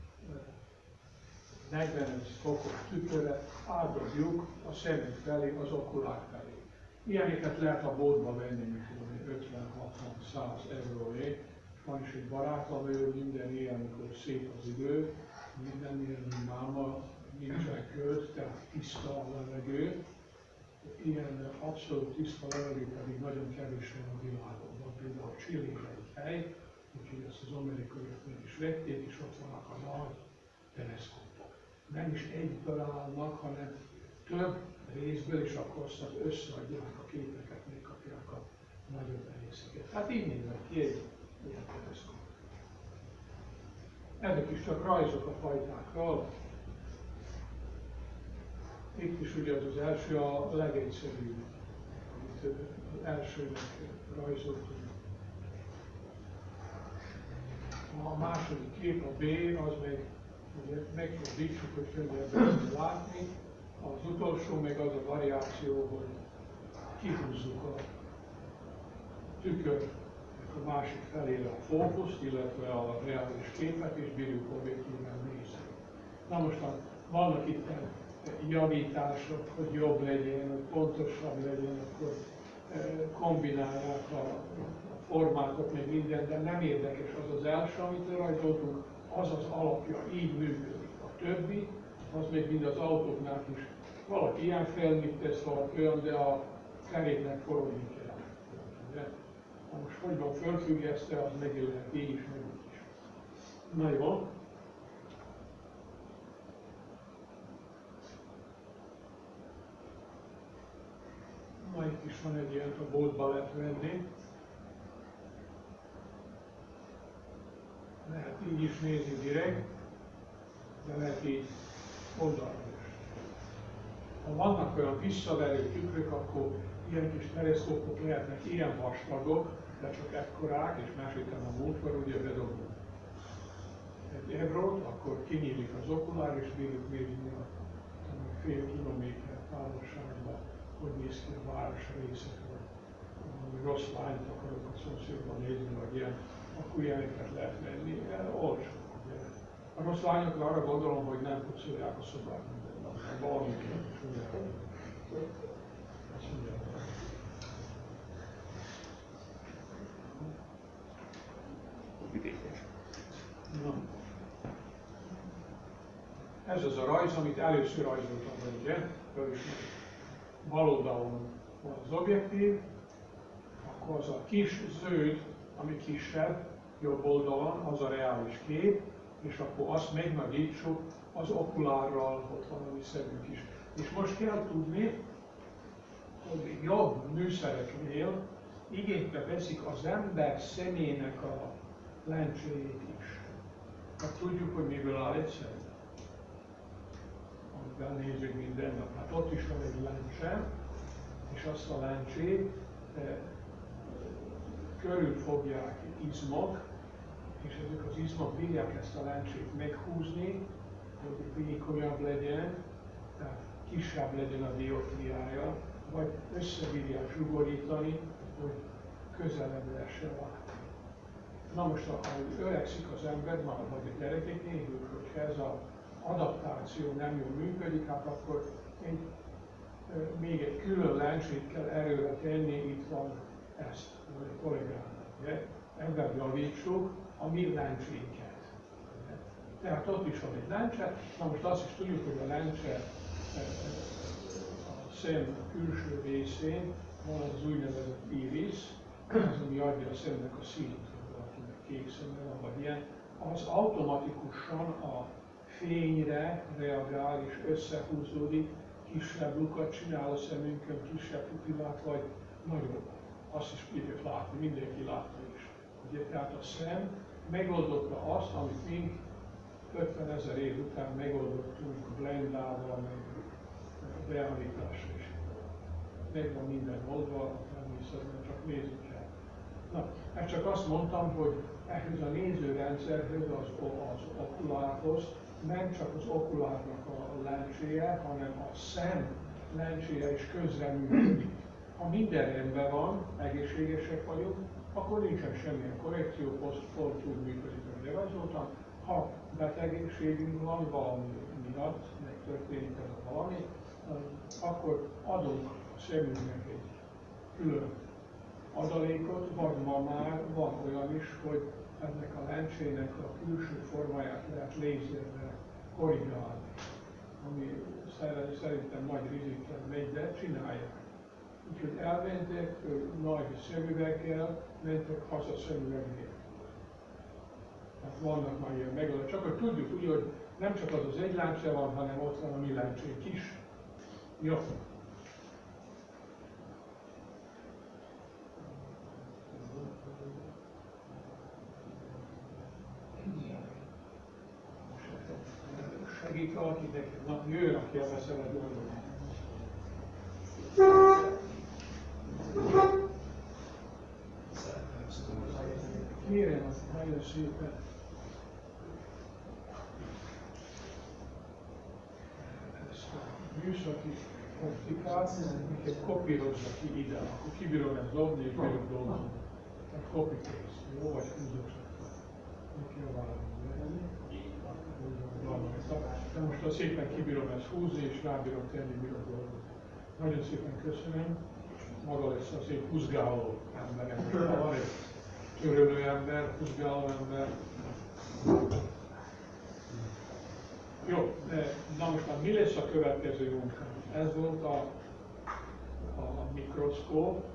45 fokos tükörre átdobjuk a szemünk felé, az okulár felé. Ilyeneket lehet a boltba venni, mint 50-60-100 euróért. Van is egy barátom, ő minden ilyen, amikor szép az idő, minden ilyen máma nincsen költ, tehát tiszta a levegő. Ilyen abszolút tiszta levegő pedig nagyon kevés van a világon. Van például Chilében egy hely, úgyhogy ezt az amerikaiak meg is vették, és ott vannak a nagy teleszkópok. Nem is egyből állnak, hanem több részből, és akkor azt összeadják a képeket, megkapják a nagyobb részeket. Hát így néznek ki egy ilyen teleszkóp. Ezek is csak rajzok a fajtákról. Itt is ugye az első a legegyszerűbb, amit az elsőnek rajzoltunk. A második kép, a B, az megfordítsuk, hogy könnyebben látni. Az utolsó meg az a variáció, hogy kihúzzuk a tükör a másik felére a fókuszt, illetve a reális képet, és bírjuk objektíven nézni. Na most vannak itt javítások, hogy jobb legyen, hogy pontosabb legyen, akkor kombinálják a formátot, meg minden, de nem érdekes az az első, amit rajzoltunk, az az alapja, így működik. A többi, az még mind az autóknál is. Valaki ilyen felmit tesz, valaki olyan, de a keréknek forogni kell. Ha most hogy van fölfüggesztve, az megint lehet így is, meg úgy is. Na jó. Na itt is van egy ilyen, a boltba lehet venni. Lehet így is nézni direkt, de lehet így oldalra is. Ha vannak olyan visszaverő tükrök, akkor ilyen kis teleszkópok lehetnek ilyen vastagok, de csak ekkorák, és meséltem a múltkor, ugye bedobunk egy evrót, akkor kinyílik az okulár, és bírjuk mérni a fél kilométer távolságban, hogy néz ki a város részekről. Rossz lányt akarok a szomszédban nézni, vagy ilyen, akkor ilyeneket lehet venni, olcsó. A rossz lányokra arra gondolom, hogy nem pucolják a szobát minden nap, valamit is ugye. Azt mondják. Na. Ez az a rajz, amit először rajzoltam, ugye? Bal oldalon van az objektív, akkor az a kis zöld, ami kisebb, jobb oldalon, az a reális kép, és akkor azt megnagyítsuk az okulárral, ott van a mi szemünk is. És most kell tudni, hogy jobb műszereknél igénybe veszik az ember szemének a lencséjét is. Hát tudjuk, hogy miből áll egy szem. Amiben nézzük minden nap. Hát ott is van egy lencse, és azt a lencsét körülfogják izmok, és ezek az izmok bírják ezt a lencsét meghúzni, hogy vékonyabb legyen, tehát kisebb legyen a dioptriája, vagy összebírják zsugorítani, hogy közelebb lehessen látni. Na most, ahogy öregszik az ember, már vagy a gyerekek nézünk, hogyha ez az adaptáció nem jól működik, hát akkor még egy külön lencsét kell erőre tenni, itt van ezt, vagy a kollégának. Ugye? Ebben javítsuk a mi lencsénket. Tehát ott is van egy lencse, na most azt is tudjuk, hogy a lencse a szem külső részén van az úgynevezett iris, az, ami adja a szemnek a színt, valakinek kék szeme van, vagy ilyen, az automatikusan a fényre reagál és összehúzódik, kisebb lukat csinál a szemünkön, kisebb pupillát, vagy nagyobb. Azt is tudjuk látni, mindenki látta is. Ugye, tehát a szem megoldotta azt, amit mi 50 000 év után megoldottunk blendával, meg realitással is. Meg van minden oldva, természetesen csak nézzük el. Na, ezt csak azt mondtam, hogy ehhez a nézőrendszerhez, az okulárhoz nem csak az okulárnak a lencséje, hanem a szem lencséje is közreműködik. Ha minden rendben van, egészségesek vagyunk, akkor nincsen semmilyen korrekció, pont úgy működik, ahogy javasoltam. Ha betegségünk van valami miatt, megtörténik ez a valami, akkor adunk a szemünknek egy külön adalékot, vagy ma már van olyan is, hogy ennek a lencsének a külső formáját lehet lézerrel korrigálni, ami szerintem nagy rizikkel megy, de csinálják. Úgyhogy elmentek nagy szemüveggel, mentek haza szemüveg nélkül. Tehát vannak már ilyen megoldások, csak hogy tudjuk úgy, hogy nem csak az egy lencse van, hanem ott van a mi lencsénk is. Jó. Segít valakinek, na jöjjön, aki elveszel egy oldalon. Kérem, azt nagyon szépen. Ezt a műszaki optikát, minket kopírozza ki ide, akkor kibírom ezt dobni és bírom dolgozni. Tehát copy-paste, jó? Vagy húzósakra. Neki a vállalni. De most szépen kibírom ezt húzni és rábírom tenni, bírom dolgozni. Nagyon szépen köszönöm. Maga lesz a szép húzgáló emberem. Van egy törölő ember, húzgáló ember. Jó, na most már mi lesz a következő munkám? Ez volt a mikroszkóp,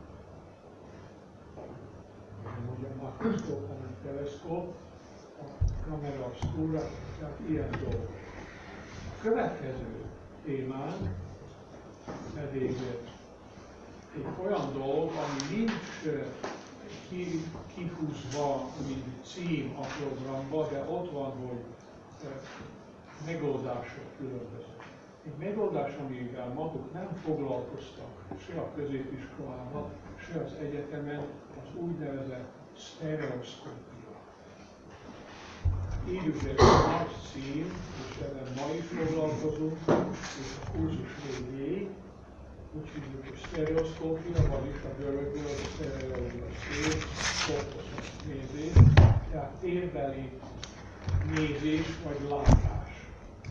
nem ugye a makroszkóp, hanem a teleszkóp, a kamera obscura, tehát ilyen dolgok. A következő témán pedig egy olyan dolog, ami nincs kihúzva, mint cím a programba, de ott van, hogy megoldások különböző. Egy megoldás, amivel maguk nem foglalkoztak se a középiskolában, se az egyetemen, az úgynevezett sztereoszkópia. Írjuk egy nagy cím, és ebben ma is foglalkozunk, és a kurzus végéig. Úgy hívjuk, hogy sztereoszkópia, vagyis a görögből a sztereoszkópia, szkópos nézés, tehát térbeli nézés vagy látás.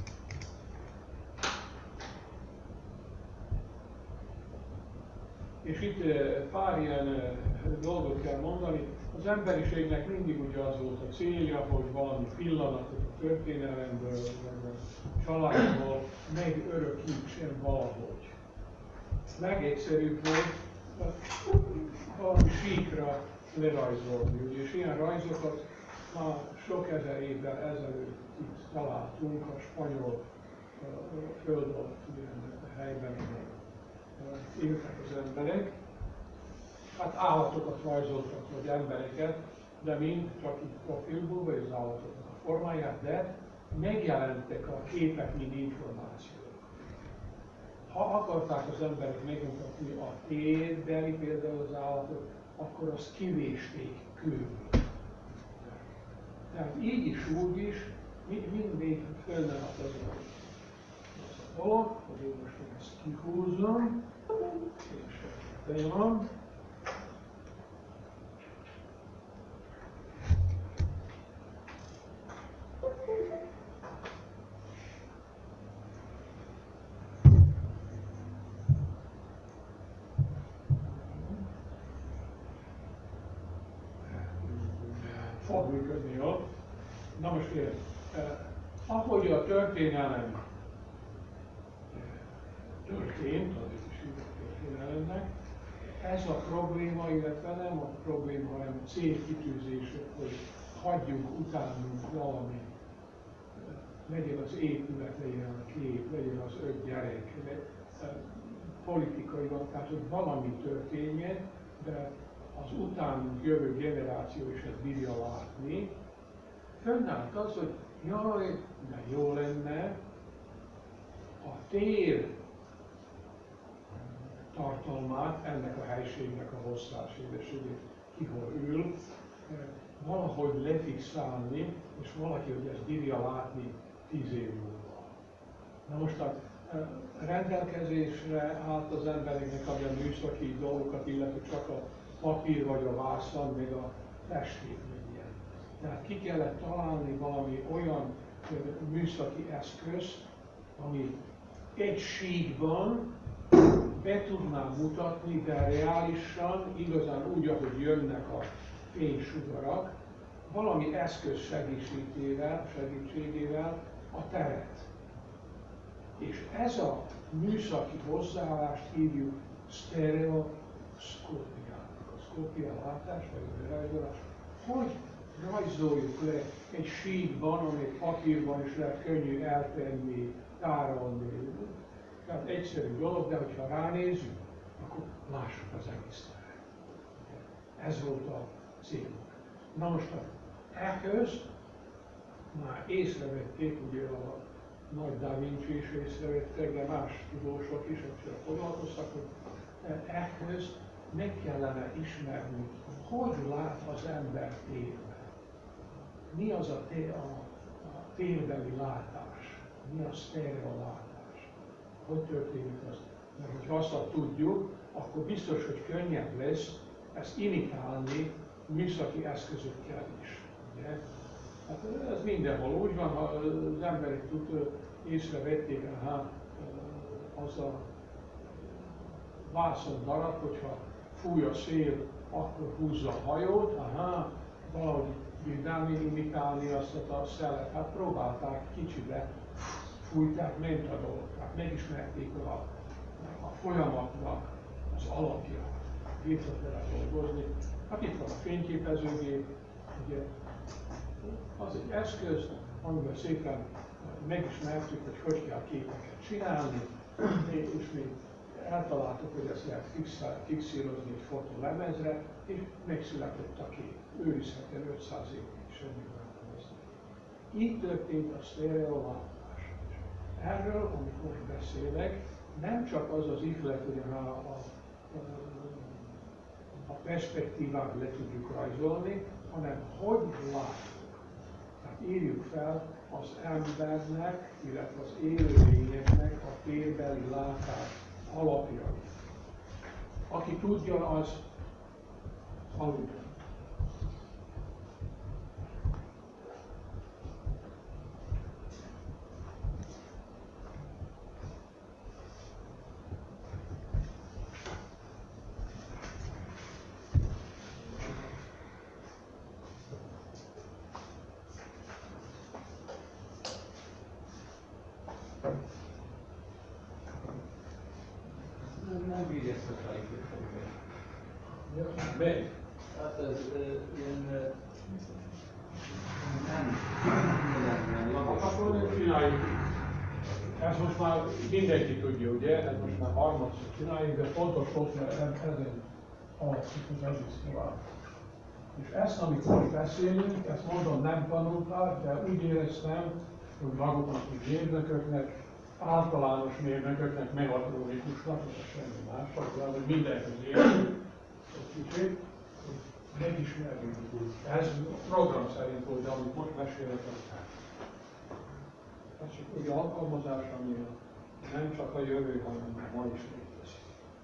És itt pár ilyen dolgot kell mondani. Az emberiségnek mindig ugye az volt a célja, hogy valami pillanatot a történelemből, vagy a családból megörökítsen valahogy. Legegyszerűbb volt valami síkra lerajzolni, és ilyen rajzokat már sok ezer évvel ezelőtt itt találtunk a spanyol föld alatt ilyen helyben, éltek az emberek. Hát állatokat rajzoltak, vagy embereket, de mind csak itt profilból, vagy az állatoknak a formáját, de megjelentek a képek, mint információk. Ha akarták az emberek megmutatni a térbeli például az állatot, akkor azt kivésték kőből. Tehát így is, úgy is, mindig fölnállt az a dolog, hogy én most ezt kihúzom, és benyomom. Fog működni, jó? Na most kérem, ahogy a történelem történt, azért is hívjuk történelemnek, ez a probléma, illetve nem a probléma, hanem a célkitűzések, hogy hagyjunk utánunk valami, legyen az épület, legyen a kép, legyen az 5 gyerek, politikailag, tehát hogy valami történjen, de az utánunk jövő generáció is ezt bírja látni. Fönnállt az, hogy jaj, de jó lenne a tér tartalmát, ennek a helységnek a hosszás édességét, ki hol ül, valahogy lefixálni, és valaki, hogy ezt bírja látni 10 év múlva. Na most a rendelkezésre állt az embereknek a műszaki dolgokat, illetve csak a papír vagy a vászon, még a festék még ilyen. Tehát ki kellett találni valami olyan műszaki eszközt, ami egy síkban be tudná mutatni, de reálisan, igazán úgy, ahogy jönnek a fénysugarak, valami eszköz segítségével a teret. És ez a műszaki hozzáállást hívjuk sztereoszkópiának. A szkópia látás, vagy a rajzolás, hogy rajzoljuk le egy síkban, amit papírban is lehet könnyű eltenni, tárolni. Tehát egyszerű dolog, de hogyha ránézünk, akkor lássuk az egész teret. Ez volt a célunk. Na most ehhez már észrevették, ugye a nagy Da Vinci is észrevettek, de más tudósok is, akik foglalkoztak, hogy ehhez meg kellene ismerni, hogy lát az ember térben. Mi az a térbeli látás? Mi a sztereolátás? Hogy történik az? Mert hogyha azt tudjuk, akkor biztos, hogy könnyebb lesz ezt imitálni műszaki eszközökkel is. Ugye? Hát ez mindenhol úgy van, ha az emberek észrevették, az a vászon darab, hogyha fúj a szél, akkor húzza a hajót, valahogy bírnám imitálni azt a szelet. Hát próbálták kicsibe, fújták, ment a dolog. Hát megismerték a folyamatnak az alapját. Képzett vele dolgozni. Hát itt van a fényképezőgép, ugye, az egy eszköz, amiben szépen megismertük, hogy kell képeket csinálni, és még eltaláltuk, hogy ezt lehet fixírozni egy fotolemezre, és megszületett a kép. Őrizhető 500 évig, semmivel nem lesz. Így történt a sztereolátás. Erről, amit most beszélek, nem csak az az ihlet, hogy a perspektívát le tudjuk rajzolni, hanem hogy látjuk. Tehát írjuk fel az embernek, illetve az élőlényeknek a térbeli látás alapjait. Aki tudja, az aludjon. Nem vigyázz a Melyik? Hát ez ilyen... Akkor csináljuk. Ezt most már mindenki tudja, ugye? Ez most már harmadszor csináljuk, de fontos volt, mert ezen alapszik az egész tovább. És ezt, amikor beszélünk, ezt mondom, nem tanulták, de úgy éreztem, hogy maguknak, hogy mérnököknek általános mérnököknek, mechatronikusnak, ez semmi más, hogy mindenki értünk, egy kicsit, megismerjük. Ez program szerint volt, de amit most mesélek, ez csak egy alkalmazás, ami nem csak a jövő, hanem ma is létezik.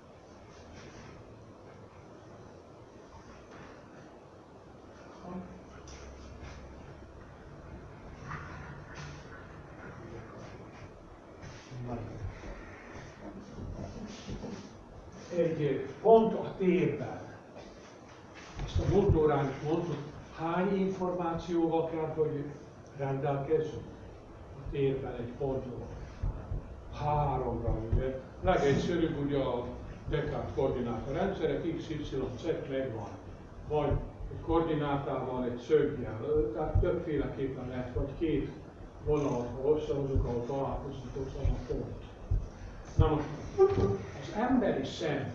Egy pont a térben. Ezt a múlt órán is mondtuk, hány információval kell, hogy rendelkezzünk a térben egy pontról? 3-ra, ugye? Legegyszerűbb ugye a Descartes koordináta rendszerek, x, y, z megvan. Vagy egy koordinátával, egy szöggel, tehát többféleképpen lehet, vagy két vonalat, ha összehozunk, ahol találkozunk, ott van a pont. Na most, az emberi szem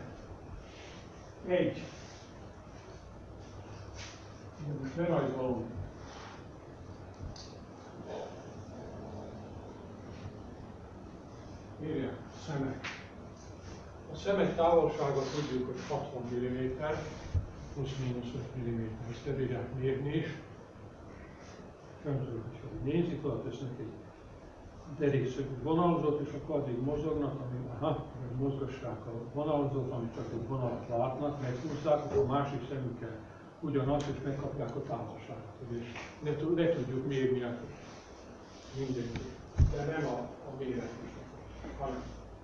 most lerajzolom. Írják, szemek. A szemek távolsága tudjuk, hogy 60 mm, plusz-mínusz 5 mm. Ezt le bírják mérni is. Nem tudjuk, hogy nézik, oda tesznek egy derékszögű vonalzót, és akkor addig mozognak, hogy mozgassák a vonalzót, amit csak egy vonalat látnak, meghúzzák, akkor a másik szemükkel ugyanaz, és megkapják a távolságot. És le tudjuk mérni mindenki, de nem a méret is. Hanem.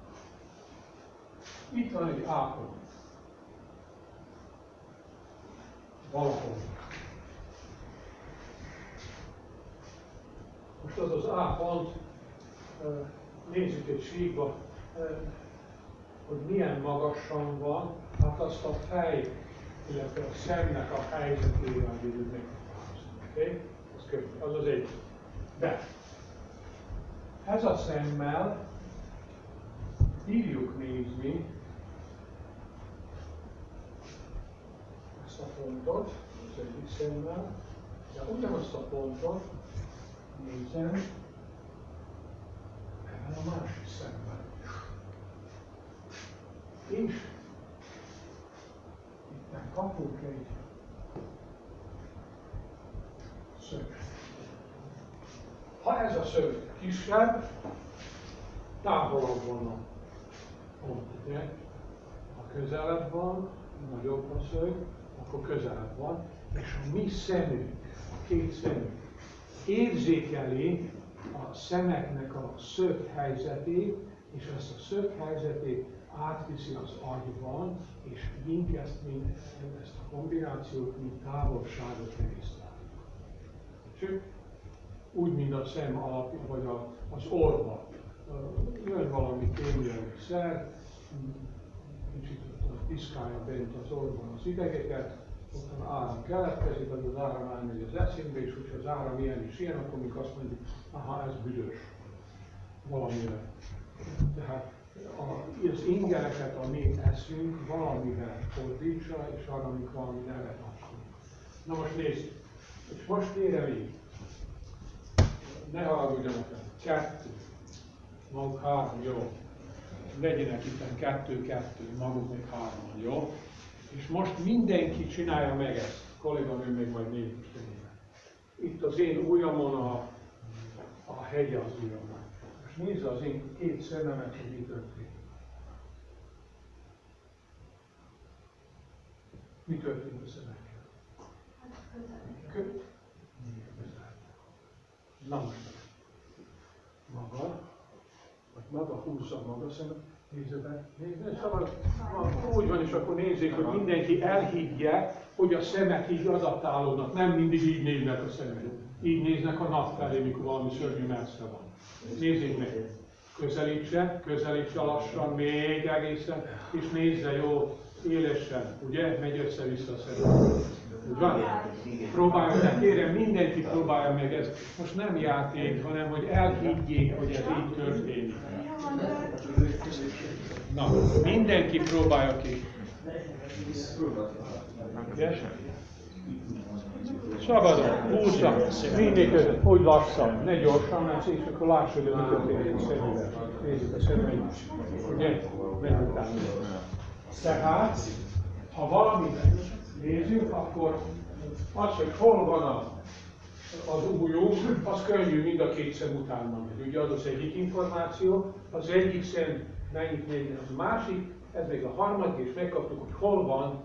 Itt van egy A-pont. Valahol. Most az az A-pont, nézzük egy síkba, hogy milyen magasan van, hát azt a fej, illetve a szemnek a helyzetével tudjuk meghatározni. Okay? Az az egy. De ez a szemmel bírjuk nézni ezt a pontot, az egyik szemmel, de ugyanazt a pontot nézem ebben a másik szemmel. És itt kapunk egy szög. Ha ez a szög kisebb, távolabb van a pont, ugye? Ha közelebb van, nagyobb a szög, akkor közelebb van, és a mi szemünk, a két szemünk érzékeli a szemeknek a szög helyzetét, és ezt a szög helyzetét átviszi az agyban, és mink ezt a kombinációt, mint távolságot regisztráljuk. Sőt, úgy, mint a szem alapja, vagy az orba. Jön valami kémiai szer, kicsit piszkálja bent az orban az idegeket, ott áram keletkezik, az áram elmegy az eszünkbe, és hogyha az áram ilyen is ilyen, akkor mi azt mondjuk, aha, ez büdös valamire. Tehát az ingereket a mi eszünk valamivel fordítsa, és arra, amikor valami nevet adunk. Na most nézd, és most kérem így, ne haragudjanak el, 2, maguk 3, jó. Legyenek itt 2-2, maguk még 3-an, jó? És most mindenki csinálja meg ezt. Kolléganő még majd nézni. Itt az én ujjamon a hegy az ujjamon. És nézze az én két szememet, hogy mi történik. Mi történik a szemekkel? Na most. Maga húzza maga szemet. Nézzetek, úgy van, és akkor nézzék, hogy mindenki elhiggye, hogy a szemek így adaptálódnak. Nem mindig így néznek a szemek. Így néznek a nap felé, mikor valami szörnyű messze van. Nézzék meg. Közelítse lassan, még egészen, és nézze jó, élesen, ugye? Megy össze-vissza a szemek. Úgy van? Próbálja meg, kérem, mindenki próbálja meg ezt. Most nem játék, hanem hogy elhiggyék, hogy ez így történik. Na, mindenki próbálja ki. Yes? Szabadon, húzza, mindig között, hogy lassan, ne gyorsan, mert és akkor lássuk, hogy mi történik a szemével. Nézzük a szemeit, ugye? Megy utána. Tehát, ha valamit nézzük, akkor az, hogy hol van az újunk, az könnyű, mind a két szem utána megy. Ugye az egyik információ, az egyik szem mennyit nézni, az a másik, ez még a harmadik, és megkaptuk, hogy hol van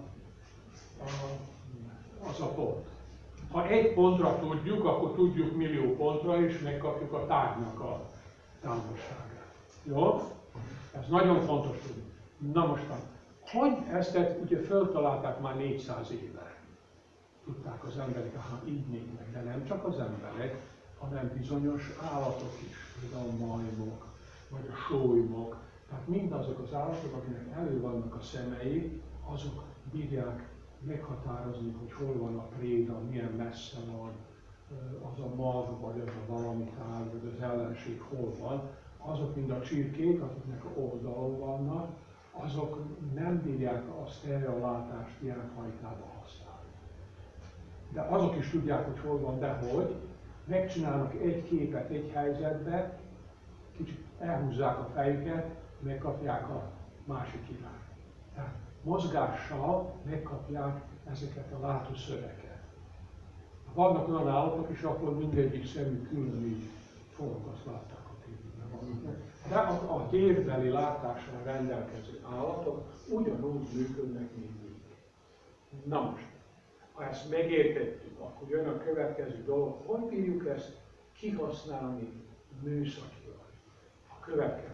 az a pont. Ha egy pontra tudjuk, akkor tudjuk millió pontra, és megkapjuk a tárgynak a távolságát. Jó? Ez nagyon fontos tudni. Na mostan, hogy ezt ugye föltalálták már 400 éve. Tudták az emberek, így néznek, de nem csak az emberek, hanem bizonyos állatok is, például a majmok, vagy a sólymok. Tehát mindazok az állatok, akinek elő vannak a szemei, azok bírják meghatározni, hogy hol van a préda, milyen messze van, az a mag, vagy az a valami tárgy, vagy az ellenség hol van. Azok, mint a csirkék, akiknek oldalon vannak, azok nem bírják a sztereolátást ilyen fajtába használni. De azok is tudják, hogy hol van, de hogy. Megcsinálnak egy képet egy helyzetbe, kicsit elhúzzák a fejüket, megkapják a másik irányt. Tehát mozgással megkapják ezeket a látószögeket. Vannak olyan állatok is, akkor mindegyik szemük külön így forog, azt látták a tévében. De a térbeli látással rendelkező állatok ugyanúgy működnek, mint mi. Na most, ha ezt megértettük, akkor jön a következő dolog, hogy bírjuk ezt kihasználni műszakilag. A következő.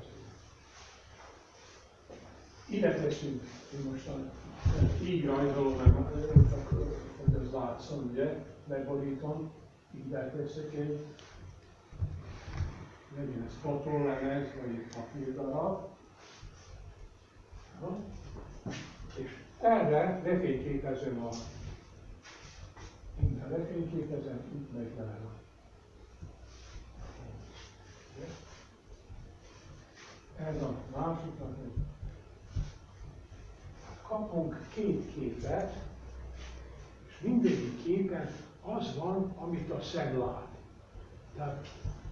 Ide teszünk, én mostan így rajzolom meg, hogy ez látszom, ugye, megborítom, ide teszek egy, legyen ez fotólemez, vagy egy papírdarab. És erre lefényképezem innen lefényképezem, itt megjelem. Ez a másiknak, kapunk két képet, és mindegyik képen az van, amit a szem lát. Tehát,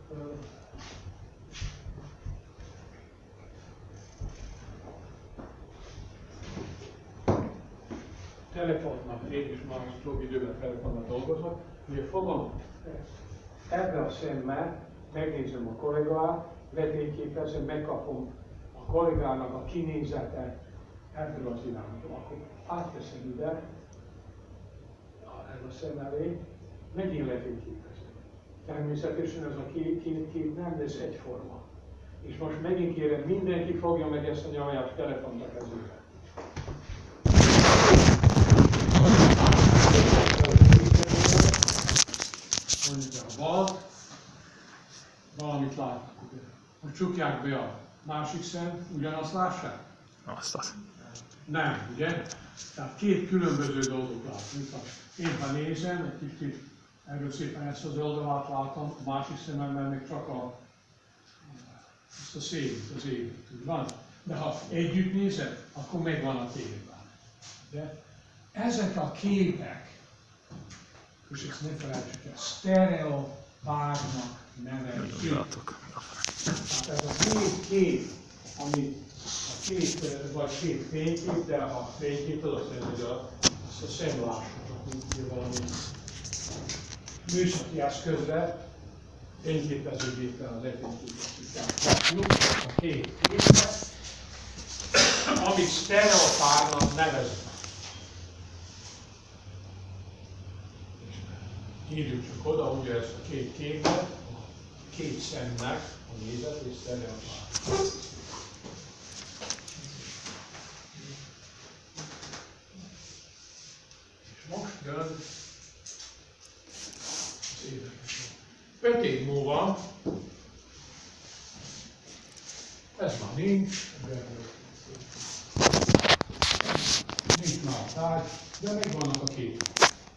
telefonnal, én is már sok időben telefonnal dolgozok, ugye fogom ebbe a szemmel, megnézem a kollégát, lefényképezem, megkapom a kollégának a kinézetet, ebből az irányból, akkor átteszem ide, ez a szem elé, megint lefényképezem. Természetesen ez a kép nem lesz egyforma. És most megint kérem, mindenki fogja meg ezt a nyavajás telefont a kezébe. Mondjuk a valamit láttuk. Most csukják be a másik szem, ugyanazt lássák? Azt. Nem, ugye? Tehát két különböző dolgot látunk. Én ha nézem, egy kicsit erről szépen ezt az oldalát látom, a másik szememmel meg csak ezt a szélet, az évet, úgy van? De ha együtt nézem, akkor megvan a térben. De ezek a képek, és ezt ne felejtsük el, sztereopárnak nevezzük. Tehát ez a két kép, ami a két, vagy két fénykép, de a fénykép az azt jelenti, hogy azt a szemlássatok, mint valami műszaki eszközre, fényképezőgéppel az effektívet kapjuk a két képet, amit sztereopárnak nevezünk. Írjuk csak oda, ugye ezt a két képet, két szemnek a nézet és sztereopár. És most jön az érdekes. 5 év múlva, ez már nincs már tárgy, de még vannak a képek.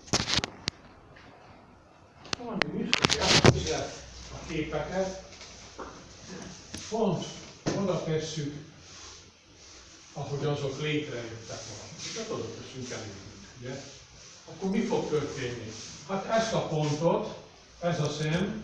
Valami műszaki eszközzel a képeket, pont oda tesszük, ahogy azok létrejöttek valamit. Tehát oda tesszünk elég, ugye? akkor mi fog történni? Hát ezt a pontot, ez a szem,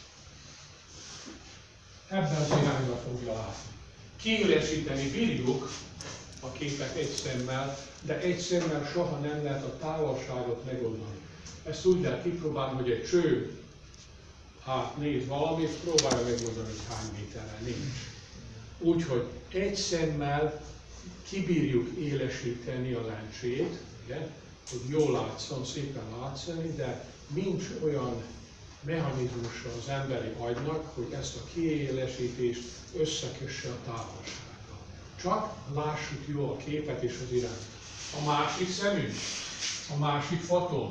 ebben az irányba fogja látni. Kiélesíteni bírjuk a képet egy szemmel, de egy szemmel soha nem lehet a távolságot megoldani. Ezt úgy lehet kipróbálni, hogy egy cső néz valamit, próbálja megmondani, hogy hány méterre nincs. Úgyhogy egy szemmel kibírjuk élesíteni a lencsét, ugye, hogy jól látszon, szépen látszani, de nincs olyan mechanizmusa az emberi agynak, hogy ezt a kiélesítést összekösse a távolsággal. Csak lássuk jól a képet és az irányt. A másik szemünk, a másik fotón.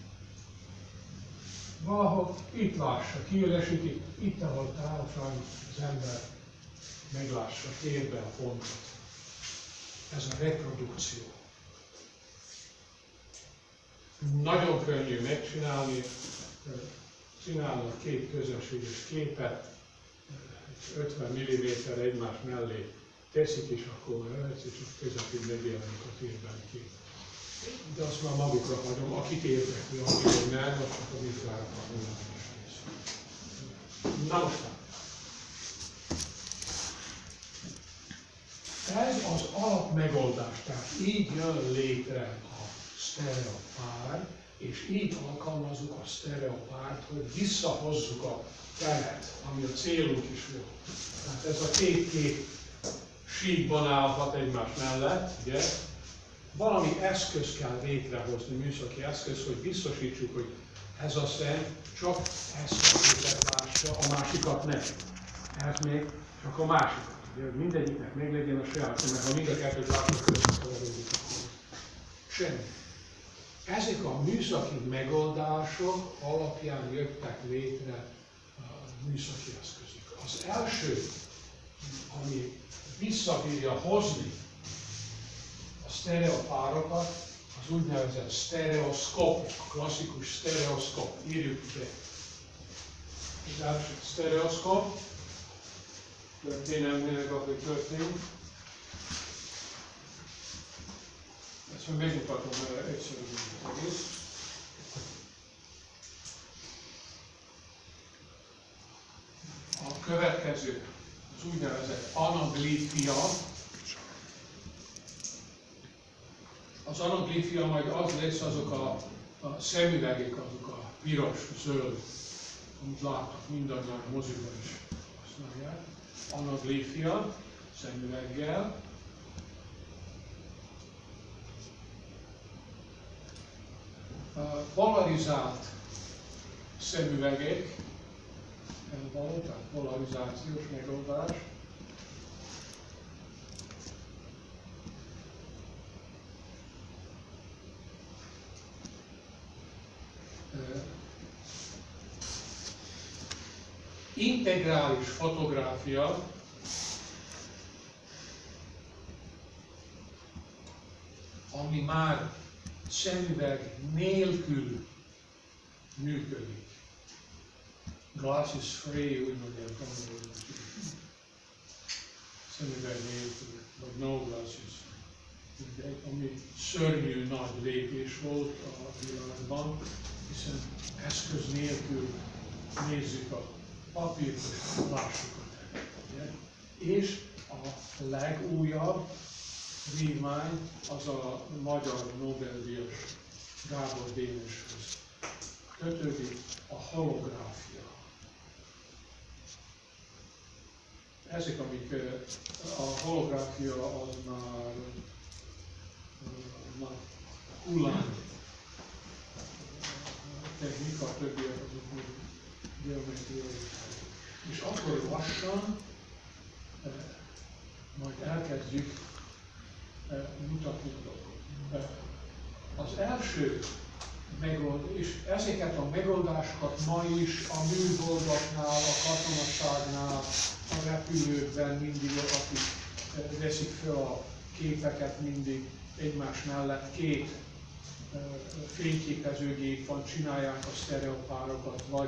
Valahol itt lássa, kiélesíti, itt ahol távolság az ember meglássa térbe a pontot. Ez a reprodukció. Nagyon könnyű megcsinálni, csinálnak két közönséges képet, 50 mm egymás mellé teszik, és akkor és a közepén megjelenik a térben kép. De azt már magukra hagyom, akit érdekli, akit nem, azt csak a vizsgára van. Na most ez az alapmegoldás, tehát így jön létre a sztereopár, és így alkalmazzuk a sztereopárt, hogy visszahozzuk a teret, ami a célunk is volt. Tehát ez a két kép síkban állhat egymás mellett, ugye? Valami eszköz kell létrehozni, műszaki eszköz, hogy biztosítsuk, hogy ez a szem csak ezt a képet lássa, a másikat nem. Ez még csak a másikat. Ugye, mindegyiknek még legyen a saját szeme, ha mind a kettőt látnak összekeverődik, akkor semmi. Ezek a műszaki megoldások alapján jöttek létre a műszaki eszközök. Az első, ami visszabírja hozni a sztereopárokat, az úgynevezett sztereoszkop, a klasszikus sztereoszkop. Írjuk be. Az első sztereoszkop, történelmének, ahogy történt. Ezt majd megmutatom egyszerűen az egész. A következő, az úgynevezett anaglifia. Az anaglifia majd az lesz, azok a szemüvegek, azok a piros, zöld, amit láttak mindannyian a moziban is használják. Anaglifia, szemüveggel. Polarizált szemüvegek, tehát polarizációs megoldás. Integrális fotográfia, ami már szemüveg nélkül működik. Glasses free, úgy mondják angolul. Szemüveg nélkül, vagy no glasses. Ami szörnyű nagy lépés volt a világban, hiszen eszköz nélkül nézzük a papírt, és lássuk a teret. És a legújabb vívmány az a magyar Nobel-díjas Gábor Déneshez kötődik, a holográfia. Ezek, amik a holográfia az már hullám technika, többiek azok még geometriai. És akkor lassan majd elkezdjük mutatni a dolgot. Az első megoldás, és ezeket a megoldásokat ma is a műholdaknál, a katonaságnál, a repülőkben mindig, akik veszik fel a képeket mindig egymás mellett, két fényképezőgép van, csinálják a sztereopárokat, vagy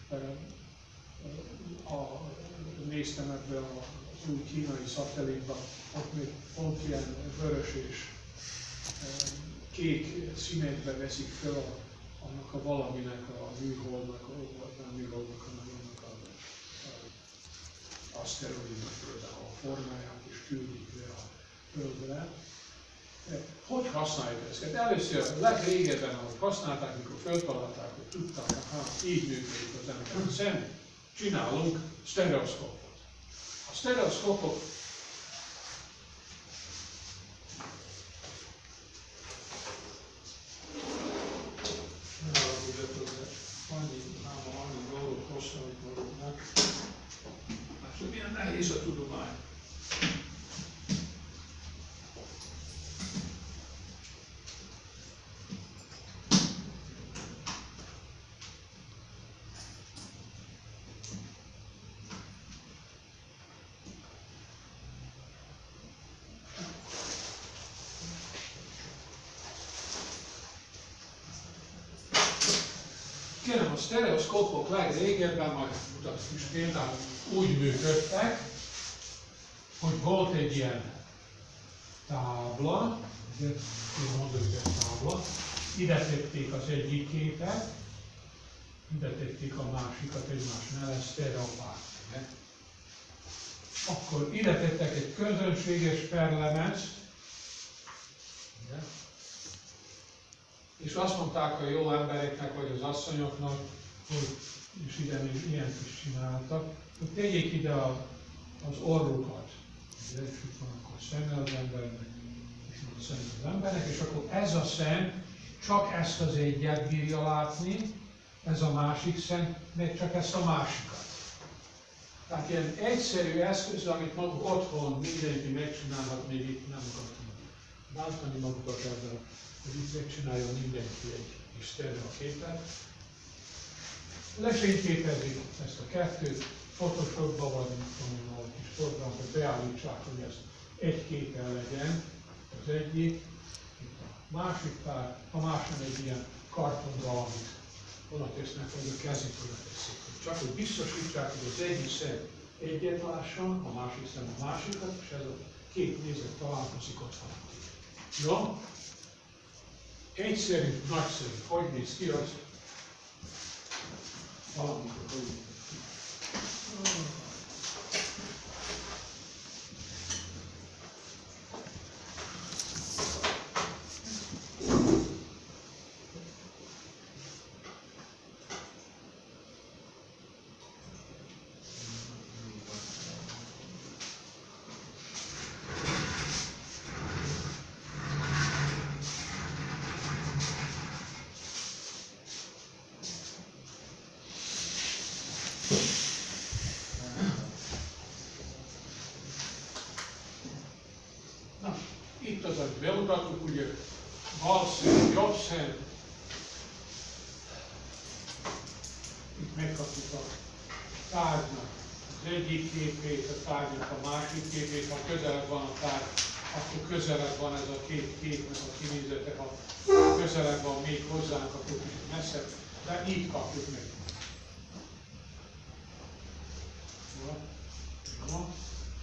néztem ebbe az új kínai szatellitban, ott még pont ilyen vörös és kék színekbe veszik fel annak a valaminek, a műholdnak, vagy nem műholdnak, hanem annak a aszteroidnak például a formáját, és küldik le a Földre. Hogy használjuk ezt? Először a legrégebben, ahogy használták, mikor föltalálták, hogy tudták, hogy így működik az ember szem, csinálunk sztereoszkópot. A sztereoszkópok annyi dolgot használjuk maguknak. Hát, milyen nehéz a tudomány. Kérem, a sztereoszkópok legrégebben, majd mutatok is például, úgy működtek, hogy volt egy ilyen tábla, én mondom, hogy ez tábla, ide tették az egyik képet, ide tették a másikat egymás mellett, sztereopár. Akkor ide tettek egy közönséges perlemezt, és azt mondták a jó embereknek, vagy az asszonyoknak, hogy, és ide még ilyent is csináltak, hogy tegyék ide az orrukat. És itt van akkor szeme az embernek, és van szeme az embernek, és akkor ez a szem csak ezt az egyet bírja látni, ez a másik szem, meg csak ezt a másikat. Tehát ilyen egyszerű eszköz, amit maguk otthon mindenki megcsinálhat, még itt nem akartam bántani magukat ezzel, hogy itt megcsináljon mindenki egy kis sztereoképet. Lefényképezik ezt a kettőt, Photoshopba vagy valami kis programot beállítsák, hogy ez egy képen legyen, az egyik, itt a másik pár, a másik egy ilyen karton valamit oda tesznek, vagy a kezét oda teszik. Csak hogy biztosítsák, hogy az egyik szem egyet lásson, a másik szem a másikat, és ez a két nézet találkozik ott valami. Jó? Egyszerű, nagyszerű. Hogy néz ki az? Valamikor úgy néz ki. Itt az, amit bemutattuk, ugye bal szem, jobb szem. Itt megkapjuk a tárgynak az egyik képét, a tárgynak a másik képét. Ha közelebb van a tárgy, akkor közelebb van ez a két képnek a kinézete. Ha közelebb van még hozzánk, akkor kicsit messzebb. De így kapjuk meg. Jó. Jó.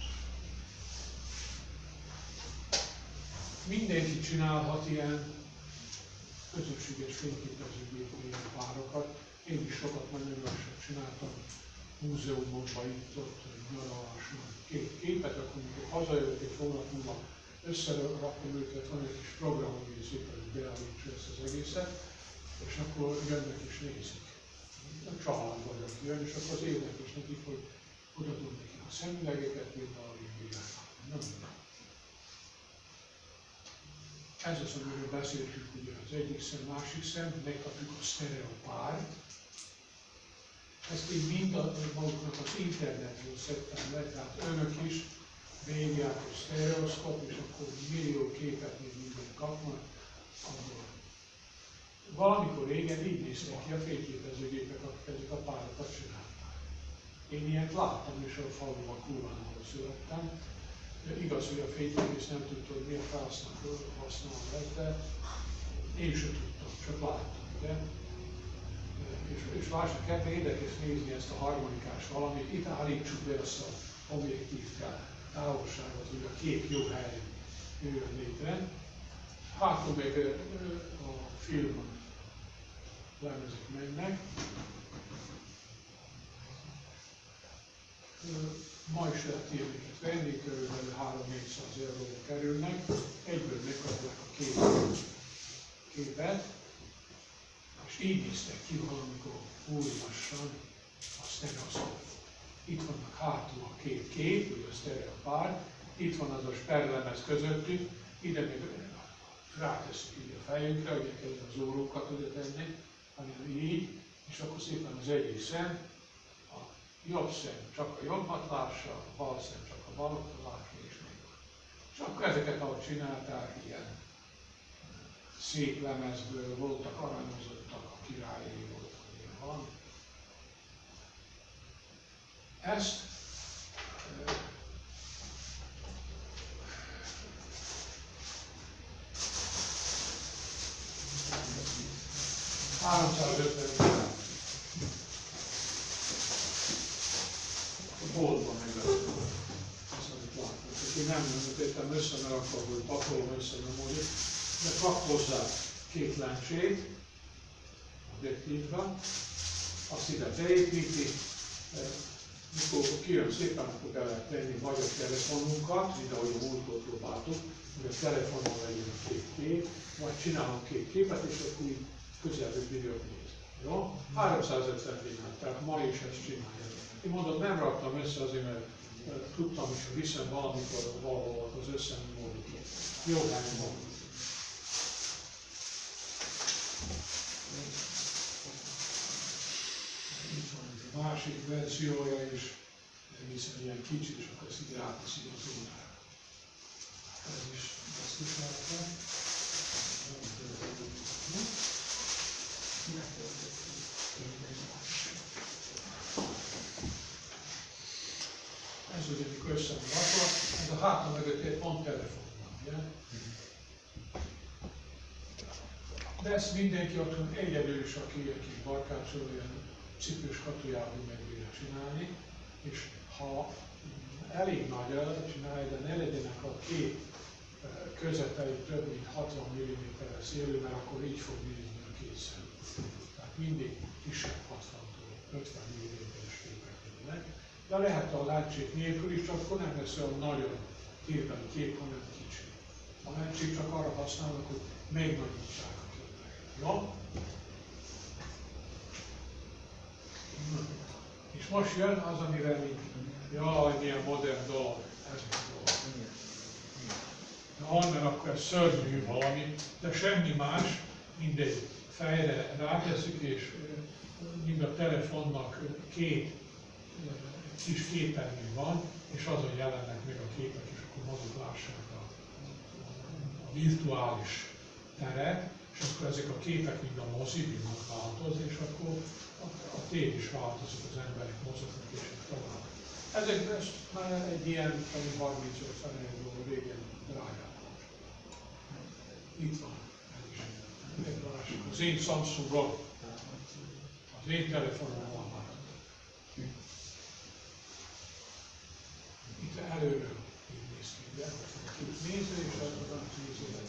Mindenki csinálhat ilyen közösséges fényképezőgépű párokat. Én is sokat nagyon lassan csináltam múzeumokban, itt ott nyaraláson két képet, akkor amikor hazajövök egy hónap múlva, összerakom őket, van egy kis program, ami szépen beállítsa ezt az egészet, és akkor jönnek és nézik. A család vagy, aki jön, és akkor az érdekes nekik, hogy oda tud neki a szemüvegeket, például így bírják. Ez az, amiről beszéltünk, ugye az egyik szem, másik szem, megkapjuk a sztereopárt. Ezt én mind maguknak az internetről szedtem le, tehát önök is végigják a sztereoszkóp, és akkor millió képet még minden kapnak. Valamikor régen így néztek ki a fényképezőgépek, akik ezek a párokat csinálták. Én ilyet láttam, és a faluban Kurván, ahol születtem. Igaz, hogy a fényképész nem tudta, hogy miért használom ezt, de én sem tudtam, csak láttam, ugye? És lássak, ebben érdekes nézni ezt a harmonikás valamit, itt állítsuk be azt az objektív távolságot, hogy a kép jó helyen jöjjön létre. hátul még a film lemezek mennek. Ma is lehet ilyeneket venni, körülbelül 300-400 euróba kerülnek, egyből megkapják a képet, és így néztek ki valamikor új lassan a sztereoszkóp. Itt vannak hátul a két kép, ugye a sztereopár, itt van az a sperlemez közöttük, ide még ráteszik így a fejünkre, hogy kell az órókat oda tenni, hanem így, és akkor szépen az egyik szem, a jobb szem csak a jobbat lássa, a bal szem csak a balot lássa, és még van. És akkor ezeket, ahogy csinálták, ilyen szép lemezből voltak, aranyozottak, a királyi volt, ilyen van. Ezt $350. A boltban megvettem ezt, amit látnak. Én nem tettem össze, mert akkor, hogy pakolom össze, nem mondjuk, de kap hozzá két lencsét objektívra, azt ide beépíti, mikor kijön szépen, akkor be lehet tenni vagy a telefonunkat, mint ahogy a múltkor próbáltuk, hogy a telefonon legyen a két kép, vagy csinálunk két képet, és akkor így közelről videót néz. Jó? 350 dinár, tehát ma is ezt csinálja. Én mondom, nem raktam össze azért, mert tudtam is, hogy viszem valamikor valahol az összemódot. Jó, nem mondom. Itt van egy másik verziója is, hiszen ilyen kicsi, és akkor ezt így ráteszik az órára. Ez is azt is láttam. Ez ugye, mikor össze van rakva, ez a hátam mögött egy pont telefon van, ugye? De ezt mindenki otthon egyedül is, aki egy kis barkácsoló, ilyen cipős katujában meg bírja csinálni, és ha elég nagyra csinálja, de ne legyenek a két közepei több mint 60 mm-es szélű, mert akkor így fog nézni a két szem. Tehát mindig kisebb 60-tól 50 mm-es képek legyenek. De lehet a láncsék nélkül is, csak akkor nem lesz olyan nagyon hírbeli kép, hanem kicsi. A láncsék csak arra használnak, hogy megnagyobbság a képeket. Jó? És most jön az, amivel mi, jaj, milyen modern dolog, ez a dolog. Mert akkor ez szörnyű valami, de semmi más, mindegy fejre ráteszik, és mind a telefonnak két kis képernyő van, és azon jelennek meg a képek, és akkor maguk lássák a virtuális teret, és akkor ezek a képek mind a mozi bírnak változni, és akkor a tér is változik, az emberek mozognak, és tovább. Ez már egy ilyen 30-50 euró régen drágább. Itt van, ez is. Az én Samsungon, az én telefonon van már. Itt előről így néz ki, de a két néző, és az a néző.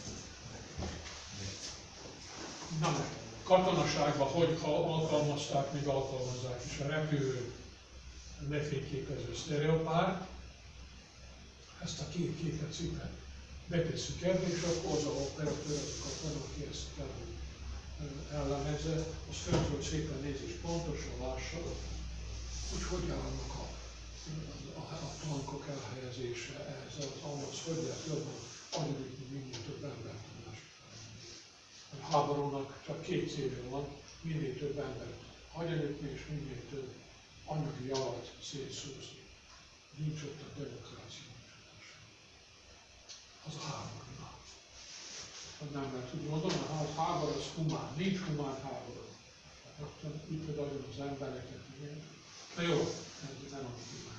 Na meg, katonaságban hogy alkalmazták, még alkalmazzák is a repülő lefényképező sztereopár. Ezt a két képet szépen betesszük ebbe, és akkor az a operatőr, az a katona, aki ezt ellemezze, az föntről szépen néz és pontosan lássa, hogy állnak a tankok elhelyezése, ez az ahhoz, hogy lehet jobban agyonütni minél több embert tudás. A háborúnak csak két célja van, minél több embert agyonütni és minél több anyagi javat szétszúzni. Nincs ott a demokrácia. Az a háború. Nem lehet úgy mondani, a háború az humán, nincs humán háború. Rögtön ütöd agyon az embereket. Na jó, ez nem a humán.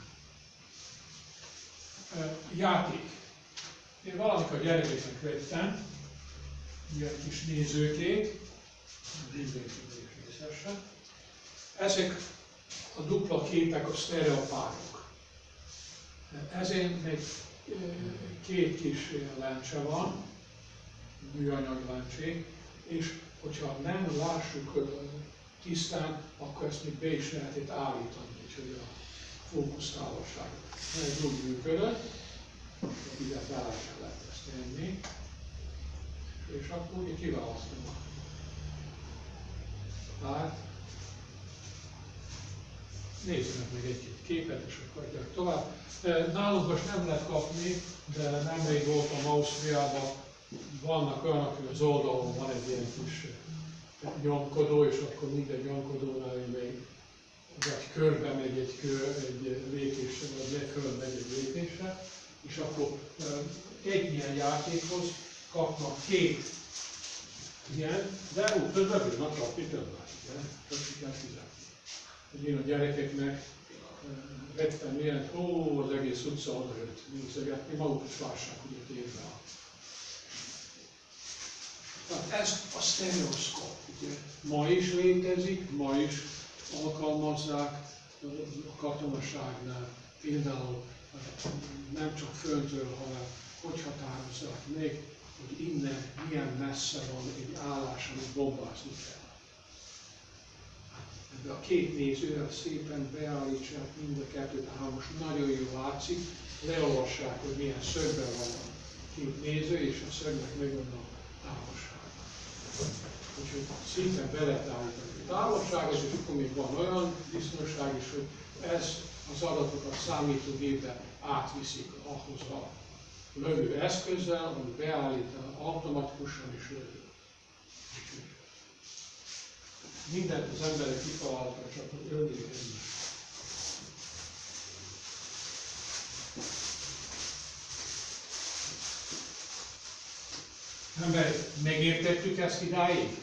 Játék. Én valamikor gyerekeknek vettem ilyen kis nézőkét, mindenki is részesen. Ezek a dupla képek a sztereopárok. Ezen még két kis lencse van, műanyag láncsék, és hogyha nem lássuk tisztán, akkor ezt még be is lehet itt állítani, úgyhogy a fókusztávolság ez úgy működött, ide bele sem lehet ezt tenni, és akkor ugye kiválasztom a párt. Nézzenek meg egy-két képet, és akkor adják tovább. Nálunk most nem lehet kapni, de nemrég voltam Ausztriában, vannak olyanok, hogy az oldalon van egy ilyen kis nyomkodó, és akkor minden nyomkodónál még vagy körbe megy egy lépésre, vagy leföl megy egy lépésre, és akkor egy ilyen játékhoz kapnak 2 ilyen, de úgy tudnak kapni többet, csak kell fizetni. Én a gyerekeknek vettem ilyen, az egész utca oda jött nézegetni, maguk is lássák, hogy itt érve a. Tehát ez a sztereoszkóp, ugye, ma is létezik, ma is alkalmazzák a katonaságnál, például nem csak földről, hanem hogy határozzák meg, hogy innen milyen messze van egy állás, amit bombázni kell. Ebbe a 2 nézővel szépen beállítsák mind a 2-t, most nagyon jól látszik, leolvassák, hogy milyen szögben van a 2 néző, és a szögnek megvan a távolság. Úgyhogy szépen be lehet állítani a távolságot, és akkor még van olyan biztonság is, hogy ez az adatokat számítógépbe átviszik ahhoz a lövő eszközzel, ami beállít automatikusan is lövő. Mindent az emberek kitaláltak, csak hogy öljék egymást. Ember, megértettük ezt idáig?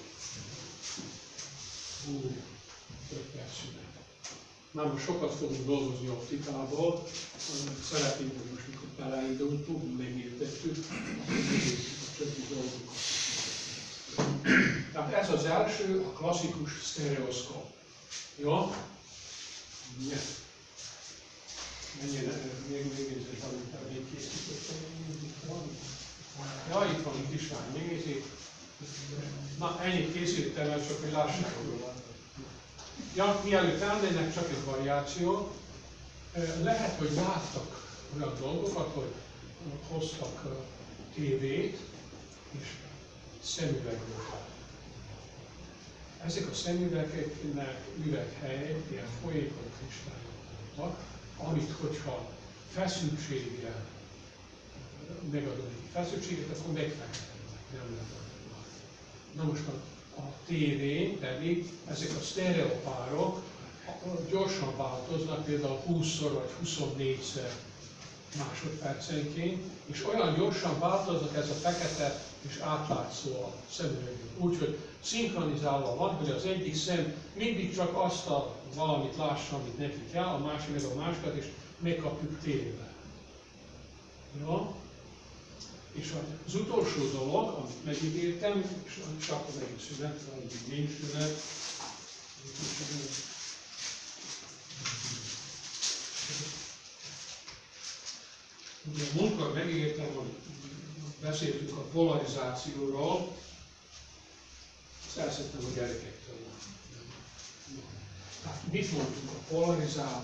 5 perc szünet. Már most sokat fogunk dolgozni optikából, szeretnénk, hogy most mikor beleindultunk, megértettük, akkor megértettük a többi dolgokat. Tehát ez az első, a klasszikus sztereoszkóp. Jó? Ja. Mennyire, még nézzük, valamit még készítettem. Ja, itt van a kislány, megnézik. Na, ennyit készítettem el, csak hogy lássák róla. Ja, mielőtt elmennek, csak egy variáció. Lehet, hogy láttak olyan dolgokat, hogy hoztak tévét, és szemüveg voltak. Ezek a szemüvegeknek üveghelyek, ilyen folyékony kristályok voltak, amit hogyha feszültséggel megadod egy feszültséget, akkor megfektetenek, nem lehet adni. Na most a tévén pedig ezek a sztereopárok gyorsan változnak, például 20-szor vagy 24-szer másodpercenként, és olyan gyorsan változnak ez a fekete és átlátszó a szemüvegünk. Úgyhogy szinkronizálva van, hogy az egyik szem mindig csak azt a valamit lássa, amit neki kell, a másik meg a másikat, és megkapjuk tévvel. Jó? És az utolsó dolog, amit megígértem, és csak az egész szünet, vagy nincs szünet, ugye múltkor megígértem, hogy beszéltünk a polarizációról, ezt elszedtem a gyerekektől. Tehát mit mondtunk a polarizált,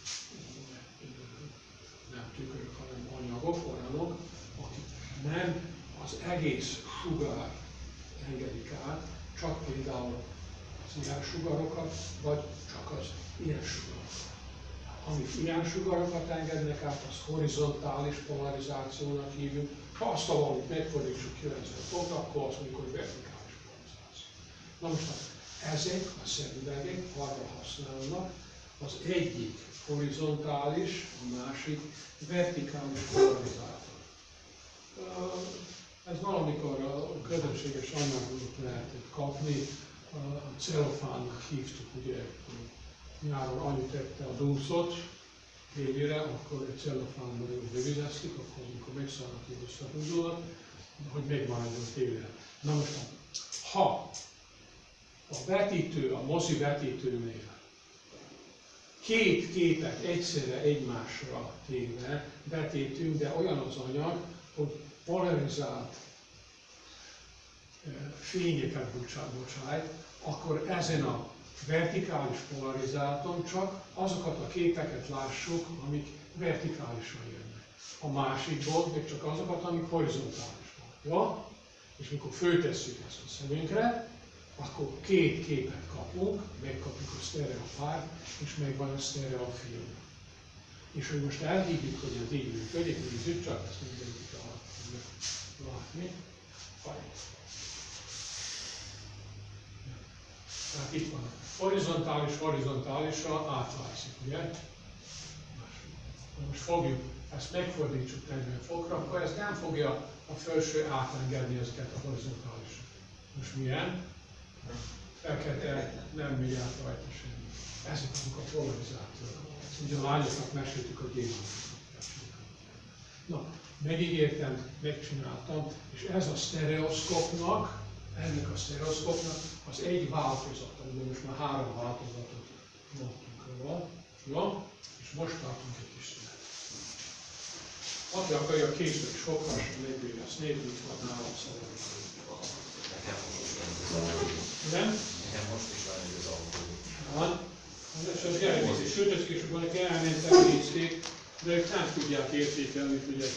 nem tükrök, hanem anyagok, olyanok, akik nem az egész sugár engedik át, csak például az ilyen sugarokat, vagy csak az ilyen sugarokat. Amik ilyen sugarokat engednek át, azt horizontális polarizációnak hívjuk. Ha azt a valamit megfordítsuk 90 fokra, akkor azt mondjuk, hogy vertikális polarizáció. Na most ezek a szemüvegek arra használnak, az egyik horizontális, a másik vertikális polarizátor. Ez valamikor a közönséges anyagot lehetett kapni, a celofánnak hívtuk, ugye nyáron anyu tette a dúszot tévére, akkor egy cellofánban rövideztük, akkor amikor megszállnak és összehúzódott, hogy megmaradjon a tévére. Na most, ha a vetítő, a mozi vetítőnél 2 képet egyszerre egymásra téve vetítünk, de olyan az anyag, hogy polarizált fényeket bocsájt, akkor ezen a vertikális polarizáton csak azokat a képeket lássuk, amik vertikálisan jönnek. A másikból még csak azokat, amik horizontálisan. Jó? És mikor föltesszük ezt a szemünkre, akkor két képet kapunk, megkapjuk a sztereopárt, és megvan a sztereofilm. És hogy most elhívjuk, hogy ez így működik, nézzük csak, ezt mindenkit látni. Tehát itt van. Horizontálisra átlátszik, ugye? Most fogjuk, ezt megfordítsuk 40 fokra, akkor ez nem fogja a felső átengedni ezeket a horizontális. Most milyen? Fekete, nem mindjárt rajta semmi. Ezek azok a polarizációk. Ugye a lányoknak meséltük a gyémántokat. Na, megígértem, megcsináltam, és ez a sztereoszkopnak, ennek a sztereoszkopnak az egy változata, ugye most már 3 változatot mondtunk róla, jó? És most tartunk egy kis szünet. Aki akarja készül, és fokhasson lévő, ezt nézzük, van nálam szerintem. Nem? Nekem most is van egy az autó. Van. És az elnézést, sőt, és akkor neki elnézték, de ők nem tudják értékelni, ugye,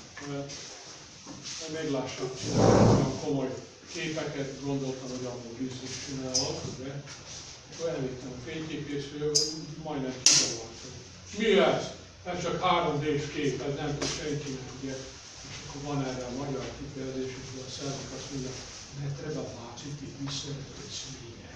meglássák csinálni olyan komoly képeket, gondoltam, hogy amúgy biztos csinálok, ugye. Akkor elvittem a fényképészről, majdnem kizavartam. Mi ez? Ez csak 3D-s kép, ez nem tud senkinek, ugye. És akkor van erre a magyar kifejezés, hogy a szervek azt mondja, ne treba bácsit, itt visszavetett színje.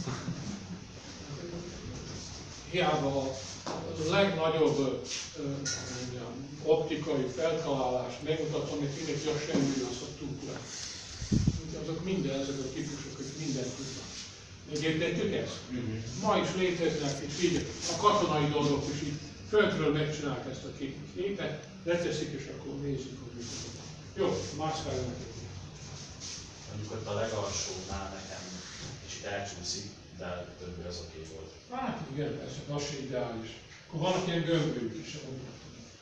Hiába a legnagyobb optikai feltalálást megmutatom, hogy mindenki a semmiből szoktunk le. Azok minden, ezek a típusok, hogy mindent tudnak. Megértettük ezt? Ma is léteznek, és így a katonai dolgok is így földről megcsinálják ezt a képet, leteszik, és akkor nézzük, hogy mit tudnak. Jó, mászkáljon nekik. Mondjuk ott a legalsónál nekem kicsit elcsúszik, de többi az oké volt. Hát igen, ez az se ideális. Akkor vannak ilyen gömbők is, ahogy mondtam.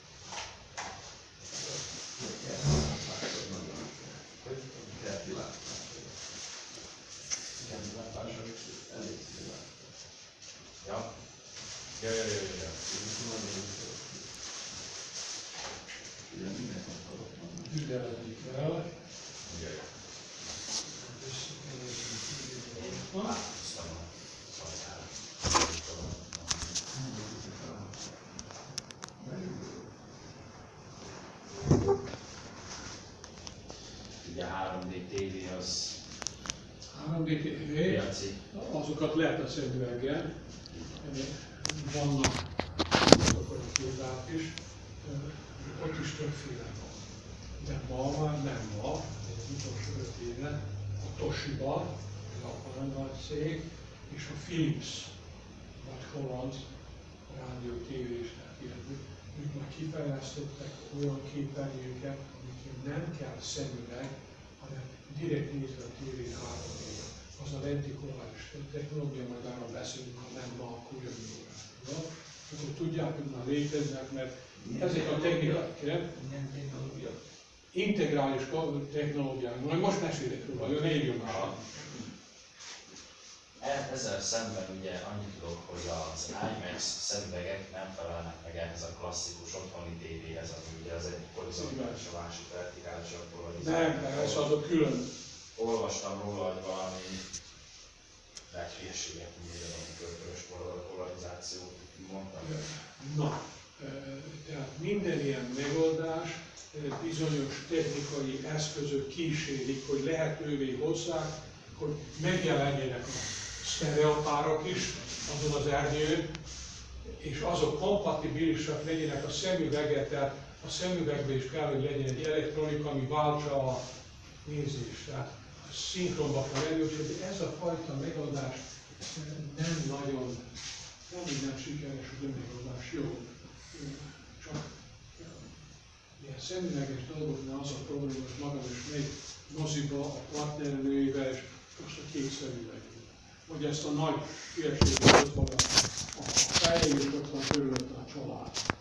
Ja. Ügyelezni kell. Ugye 3D TV az 3D TV, piaci. azokat lehet a szemüveggel. Vannak azok a képák is, ott is többféle van. De ma már nem ma, az utolsó 5 éve a Toshiba, a japán nagy cég, és a Philips, vagy holland rádió, tévés, tehát ilyen, ők már kifejlesztettek olyan képernyőket, amiket nem kell szemüveg, hanem direkt nézve a tévén 3D-re. Az a lentikuláris technológia, majd arra beszélünk, ha nem ma, akkor jövő órán. Akkor tudják, hogy már léteznek, mert ezek a technikák, integrális technológiák, majd most mesélek róla, ő ne írjon már. Ezzel szemben ugye annyit tudok, hogy az IMAX szemüvegek nem felelnek meg ehhez a klasszikus otthoni tévéhez, ami ugye az egyik horizontális, a másik vertikális polarizáció. Nem, ez azok külön. Olvastam róla, hogy valami lehet hülyeséget mondja, valami körkörös polarizációt mondtam. Na, tehát minden ilyen megoldás bizonyos technikai eszközök kísérik, hogy lehetővé hozzák, hogy megjelenjenek a sztereopárok is azon az ernyőn, és azok kompatibilisak legyenek a szemüveget, tehát a szemüvegben is kell, hogy legyen egy elektronika, ami váltsa a nézést, tehát szinkronba kell lenni, úgyhogy ez a fajta megoldás nem nagyon, nem sikeres az önmegoldás, jó. Csak ilyen szemüveges dolgoknál az a probléma, hogy magam is megy moziba a partnernőivel, és most a két szemüveg. Hogy ezt a nagy hülyeséget ott van a fején, és ott van körülötte a család.